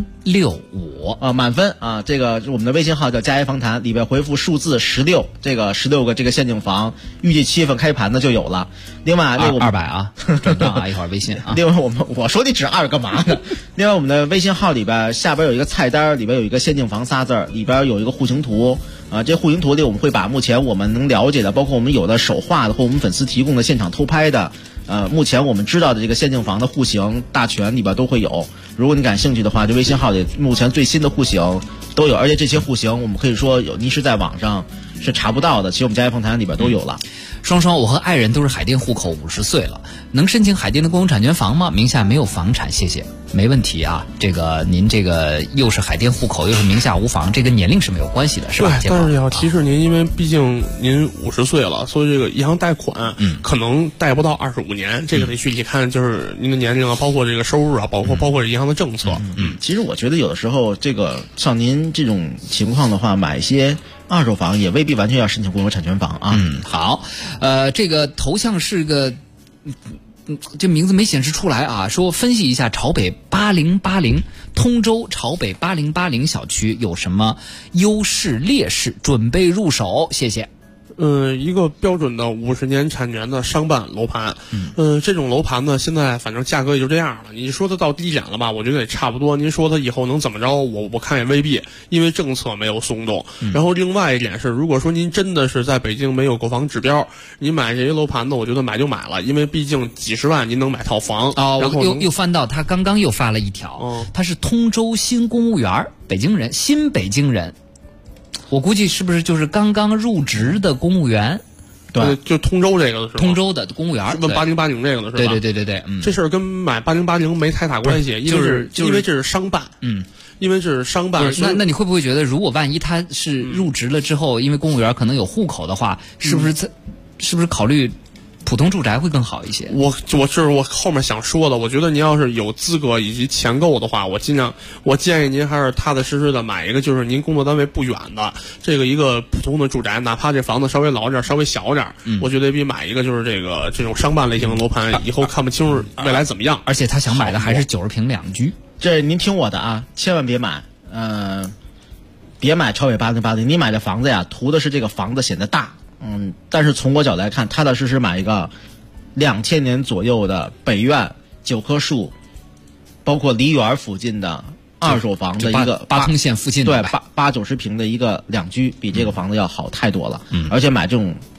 365 满分这个我们的微信号叫家业访谈，里边回复数字16，这个16个这个限定房，预计7月份开盘的就有了。另外那个 200转账一会儿微信另外我说你指2干嘛呢？另外我们的微信号里边下边有一个菜单，里边有一个限定房仨字，里边有一个户型图这户型图里我们会把目前我们能了解的，包括我们有的手画的或我们粉丝提供的现场偷拍的目前我们知道的这个限定房的户型大全里边都会有。如果你感兴趣的话，这微信号里目前最新的户型都有，而且这些户型我们可以说你是在网上是查不到的，其实我们家业访谈里边都有了。 双双，我和爱人都是海淀户口，50岁了，能申请海淀的公有产权房吗？名下没有房产，谢谢。没问题这个您这个又是海淀户口，又是名下无房，这跟年龄是没有关系的，是吧？ 对，但是要提示您，因为毕竟您50岁了，所以这个银行贷款可能贷不到25年，这个得具体看就是您的年龄包括这个收入包括银行的政策。 其实我觉得有的时候这个像您这种情况的话，买一些二手房也未必完全要申请公有产权房好，这个头像是个这名字没显示出来说分析一下朝北8080通州朝北8080小区有什么优势劣势，准备入手，谢谢。 一个标准的50年产权的商办楼盘，这种楼盘呢，现在反正价格也就这样了。你说它到低点了吧，我觉得也差不多。您说它以后能怎么着，我看也未必，因为政策没有松动。然后另外一点是，如果说您真的是在北京没有购房指标，您买这些楼盘呢，我觉得买就买了，因为毕竟几十万您能买套房。然后又翻到他刚刚又发了一条，他是通州新公务员，北京人，新北京人。我估计是不是就是刚刚入职的公务员？ 对，就通州这个的是吧？ 通州的公务员， 问8080这个的是吧？ 对， 这事儿跟买8080没太大关系，因为这是商办，因为这是商办。 那你会不会觉得，如果万一他是入职了之后，因为公务员可能有户口的话，是不是考虑普通住宅会更好一些？ 我这是我后面想说的。我觉得您要是有资格以及钱够的话，我建议您还是踏踏实实的买一个就是您工作单位不远的这个一个普通的住宅，哪怕这房子稍微老点稍微小点我觉得比买一个就是这种商办类型的楼盘以后看不清楚未来怎么样。 而且他想买的还是90平2居。 这您听我的千万别买别买朝北8080，你买的房子呀，图的是这个房子显得大。但是从我角度来看，踏踏实实买一个2000年左右的北苑9棵树，包括梨园附近的二手房的一个八通线附近的对80-90平的一个2居，比这个房子要好太多了。而且买这种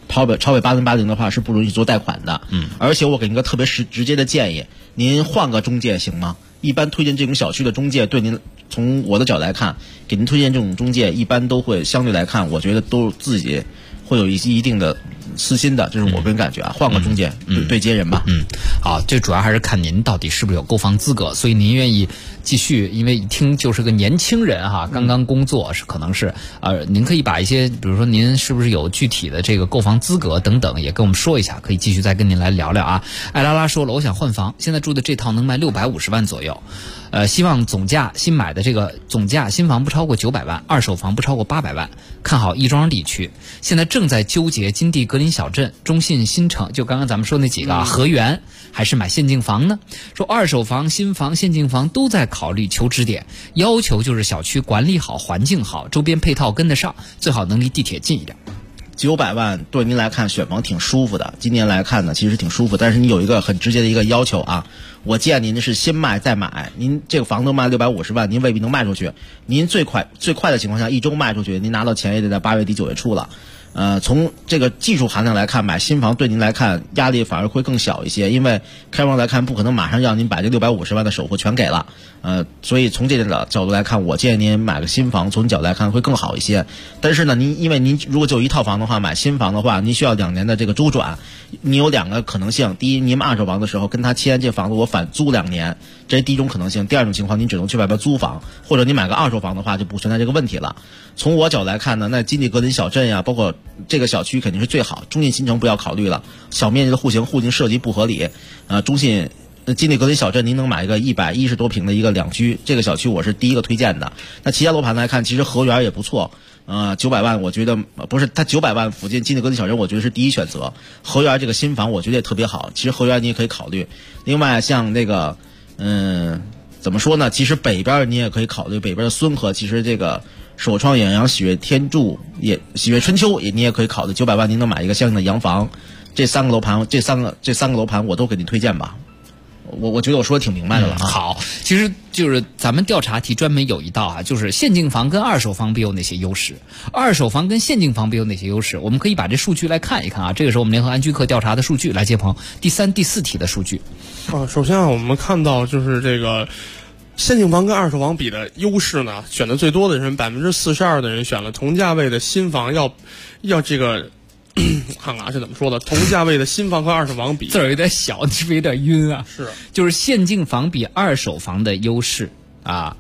超北8080的话是不允许做贷款的。而且我给您个特别直接的建议，您换个中介行吗？一般推荐这种小区的中介，对您从我的角度来看，给您推荐这种中介，一般都会相对来看，我觉得都自己会有一定的私心的，这是我个人感觉啊。换个中介对接人吧。 好，这主要还是看您到底是不是有购房资格，所以您愿意继续，因为一听就是个年轻人哈，刚刚工作可能是您可以把一些，比如说您是不是有具体的这个购房资格等等，也跟我们说一下，可以继续再跟您来聊聊啊。艾拉拉说了，我想换房，现在住的这套能卖650万左右，希望总价新买的这个总价新房不超过900万，二手房不超过800万，看好亦庄地区，现在正在纠结金地格林小镇、中信新城，就刚刚咱们说那几个河源，还是买现净房呢？说二手房、新房、现净房都在考虑，求指点。要求就是小区管理好，环境好，周边配套跟得上，最好能离地铁近一点。 900万对您来看选房挺舒服的，今年来看呢其实挺舒服，但是你有一个很直接的一个要求啊，我建议您是先卖再买，您这个房子卖650万，您未必能卖出去，您最快的情况下1周卖出去，您拿到钱也得在8月底9月初了。从这个技术含量来看，买新房对您来看压力反而会更小一些，因为开房来看不可能马上让您把这650万的首付全给了，所以从这个角度来看，我建议您买个新房，从角度来看会更好一些。但是呢，因为您如果就一套房的话，买新房的话，您需要2年的这个周转，你有2个可能性：第一，您买二手房的时候跟他签这房子我反租2年，这是第一种可能性；第二种情况，您只能去外边租房，或者你买个二手房的话就不存在这个问题了。从我角度来看呢，那金地格林小镇呀，包括这个小区肯定是最好，中信新城不要考虑了，小面积的户型设计不合理。金地格林小镇您能买一个110多平的一个2居，这个小区我是第一个推荐的。那其他楼盘来看，其实河源也不错，900万我觉得不是，它900万附近金地格林小镇我觉得是第一选择。河源这个新房我觉得也特别好，其实河源你也可以考虑。另外像那个怎么说呢，其实北边你也可以考虑，北边的孙河其实这个首创远洋喜悦天柱也喜悦春秋你也可以考虑，900万您能买一个相应的洋房。这三个楼盘我都给您推荐吧。我觉得我说的挺明白的了啊。 好，其实就是咱们调查题专门有一道啊，就是现净房跟二手房比有哪些优势，二手房跟现净房比有哪些优势，我们可以把这数据来看一看啊。这个是我们联合安居客调查的数据，来接鹏第3、第4题的数据。 首先我们看到就是这个现净房跟二手房比的优势呢，选的最多的人42%的人选了同价位的新房要这个看看是怎么说的，同价位的新房和二手房比， 字儿有点小，你是不是有点晕啊？ 是， 就是现净房比二手房的优势啊，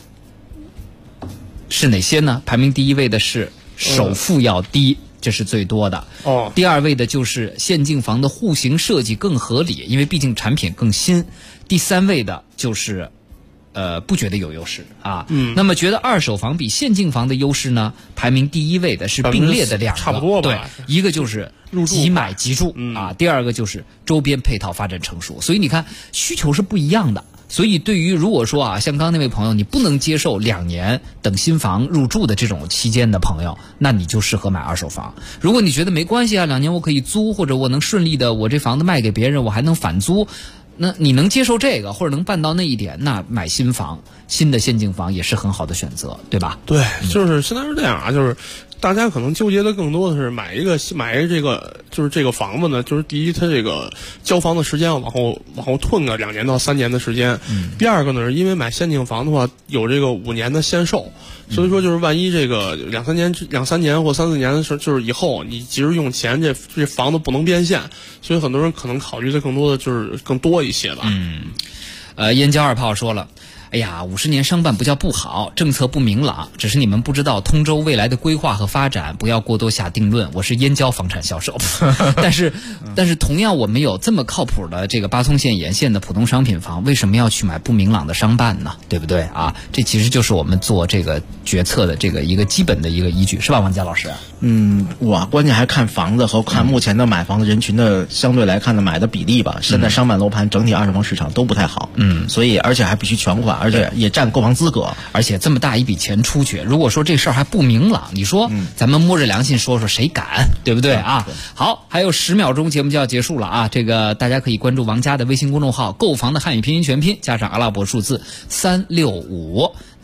是哪些呢？排名第1位的是首付要低，这是最多的。第2位的就是现净房的户型设计更合理，因为毕竟产品更新。第3位的就是不觉得有优势啊。那么觉得二手房比现净房的优势呢？排名第1位的是并列的2个， 差不多吧。 对，一个就是即买即住啊，第2个就是周边配套发展成熟。所以你看需求是不一样的。所以对于如果说啊，像刚刚那位朋友，你不能接受2年等新房入住的这种期间的朋友，那你就适合买二手房。如果你觉得没关系啊，2年我可以租，或者我能顺利的我这房子卖给别人，我还能反租。那你能接受这个，或者能办到那一点，那买新房，新的现净房也是很好的选择，对吧？ 对，就是现在是这样啊，就是大家可能纠结的更多的是买一个就是这个房子呢，就是第一，它这个交房的时间要往后吞个2年到3年的时间。第二个呢，是因为买现净房的话有这个5年的限售，所以说就是万一这个2、3年或3、4年的时候，就是以后你急着用钱，这房子不能变现，所以很多人可能考虑的更多的就是更多一些吧。 燕郊2炮说了。哎呀，50年商办不叫不好，政策不明朗，只是你们不知道通州未来的规划和发展，不要过多下定论。我是燕郊房产销售，但是同样我们有这么靠谱的这个巴松县沿线的普通商品房，为什么要去买不明朗的商办呢？对不对啊？这其实就是我们做这个决策的这个一个基本的一个依据，是吧，王佳老师？ 我关键还看房子和看目前的买房的人群的相对来看的买的比例吧。现在商办楼盘整体二手房市场都不太好，所以而且还必须全款。而且也占购房资格， 而且这么大一笔钱出去，如果说这事儿还不明朗，你说咱们摸着良心说谁敢，对不对啊？好，还有10秒钟节目就要结束了啊！这个大家可以关注王佳的微信公众号"购房的汉语拼音全拼"加上阿拉伯数字365。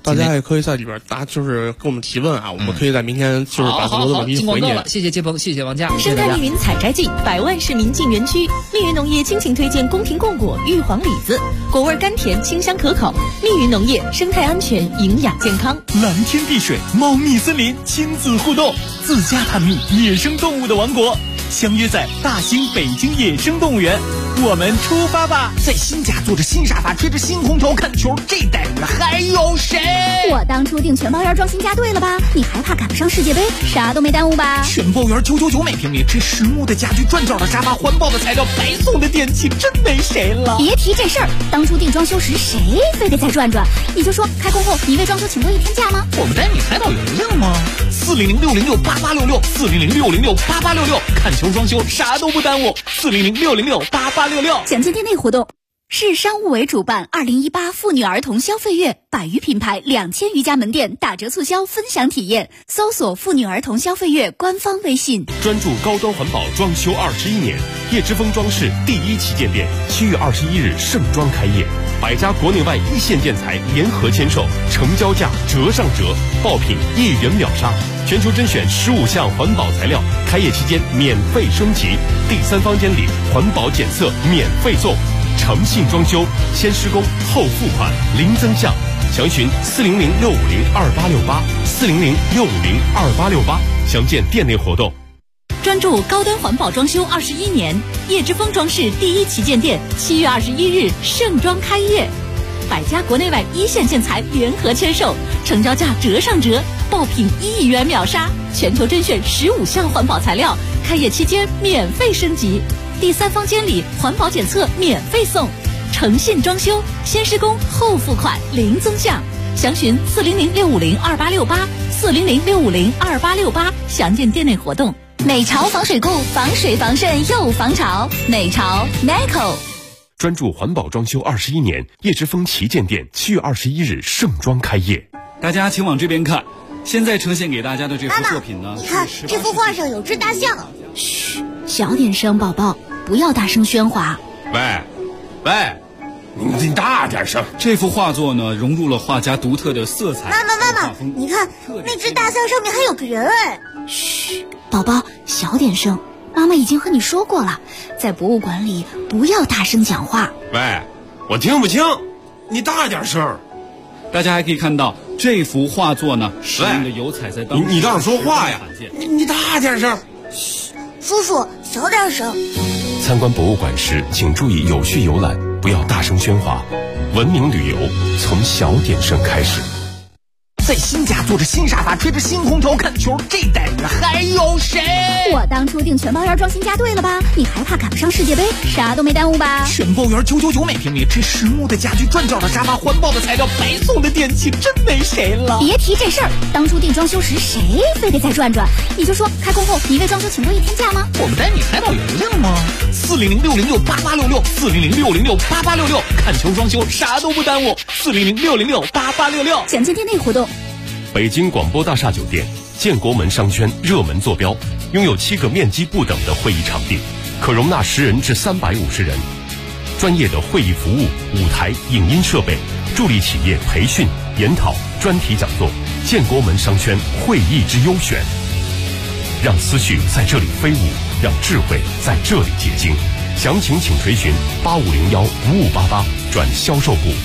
大家也可以在里边就是跟我们提问啊，我们可以在明天就是把很多的问题回你。 谢谢接鹏，谢谢王佳。 生态密云采摘季，百万市民进园区。密云农业倾情推荐宫廷贡果、玉皇李子，果味甘甜，清香可口。密云农业，生态安全，营养健康。 蓝天碧水，茂密森林，亲子互动，自家探秘野生动物的王国。相约在大兴北京野生动物园，我们出发吧！ 在新家坐着新沙发，吹着新空调看球，这待遇还有谁？ 我当初订全包园装新家对了吧？你还怕赶不上世界杯？啥都没耽误吧？ 全包园999每平米，这实木的家具，转角的沙发，环保的材料，白送的电器，真没谁了。 别提这事儿，当初订装修时谁非得再转转？你就说开工后你为装修请多1天假吗？ 我们带你海岛邮令吗？400-606-8866，400-606-8866，看球装修啥都不耽误，400-606-8866。 详见店内活动。市商务委主办2018妇女儿童消费月，100余品牌2000余家门店打折促销分享体验，搜索妇女儿童消费月官方微信。 专注高端环保装修21年，叶之峰装饰第1旗舰店7月21日盛装开业，100家国内外一线建材联合签售，成交价折上折，爆品1元秒杀，全球甄选15项环保材料，开业期间免费升级，第3方监理环保检测免费送。诚信装修，先施工后付款，零增项，详询400-650-2868，400-650-2868，详见店内活动。 专注高端环保装修21年，叶之峰装饰第1旗舰店7月21日盛装开业，100家国内外一线建材联合签售，成交价折上折，爆品1元秒杀，全球甄选15项环保材料，开业期间免费升级，第3方监理环保检测免费送，诚信装修，先施工后付款，零增项，详询400-650-2868，400-650-2868，详见店内活动。 美潮防水固，防水防渗又防潮。美潮 Neco。 专注环保装修21年，叶之峰旗舰店7月21日盛装开业。 大家请往这边看，现在呈现给大家的这幅作品呢， 你看这幅画上有只大象。嘘，小点声，宝宝，不要大声喧哗。 喂，你大点声。 这幅画作呢，融入了画家独特的色彩。 妈妈，你看那只大象上面还有个人哎。嘘，宝宝，小点声。妈妈已经和你说过了，在博物馆里不要大声讲话。 喂，我听不清，你大点声。 大家还可以看到这幅画作呢，使用的油彩在当中。 你倒是说话呀！你大点声。 嘘，叔叔，小点声。 参观博物馆时，请注意有序游览，不要大声喧哗。文明旅游从小点声开始。 在新家坐着新沙发，吹着新空调看球，这待遇还有谁？ 我当初订全包园装新家对了吧？你还怕赶不上世界杯？啥都没耽误吧？ 全包园999每平米，这实木的家具，转角的沙发，环保的材料，白送的电器，真没谁了。 别提这事儿，当初订装修时谁非得再转转？你就说开工后你为装修请多1天假吗？ 我们带你海岛邮令吗？400-606-8866，400-650-8866，看球装修啥都不耽误，400-606-8866， 详见店内活动。 北京广播大厦酒店建国门商圈热门坐标，拥有7个面积不等的会议场地，可容纳10人至350人，专业的会议服务、舞台、影音设备，助力企业培训、研讨、专题讲座。建国门商圈会议之优选，让思绪在这里飞舞，让智慧在这里结晶。详情请垂询8501-5588转销售部。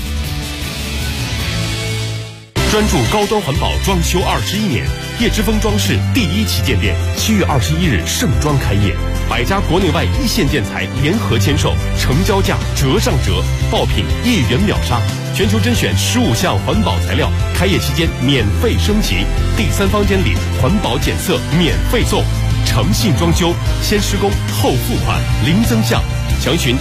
专注高端环保装修21年，叶之峰装饰第1旗舰店7月21日盛装开业，100家国内外一线建材联合签售，成交价折上折，爆品1元秒杀，全球甄选15项环保材料，开业期间免费升级，第3方监理环保检测免费送，诚信装修，先施工后付款，零增项，详询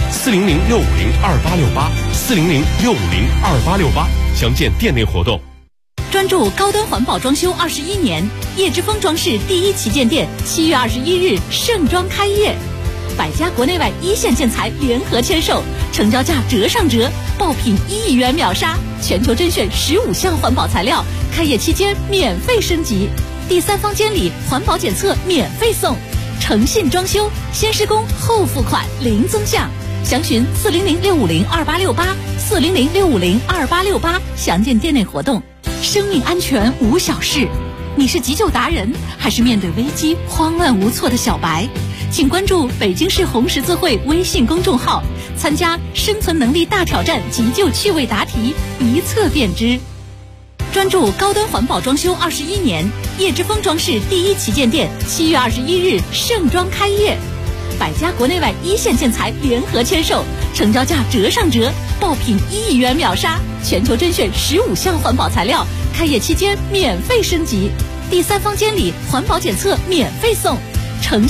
400-650-2868，400-650-2868，详见店内活动。 专注高端环保装修21年，叶之峰装饰第1旗舰店7月21日盛装开业，100家国内外一线建材联合签售，成交价折上折，爆品1元秒杀，全球甄选15项环保材料，开业期间免费升级，第3方监理环保检测免费送，诚信装修，先施工后付款，零增项，详询400-650-2868，400-650-2868，详见店内活动。 生命安全无小事。你是急救达人，还是面对危机慌乱无措的小白？请关注北京市红十字会微信公众号，参加生存能力大挑战急救趣味答题，一测便知。专注高端环保装修21年，叶之峰装饰第一旗舰店7月21日盛装开业，百家国内外一线建材联合签售，成交价折上折，爆品1亿元秒杀，全球甄选15项环保材料，开业期间免费升级，第3方监理环保检测免费送，诚信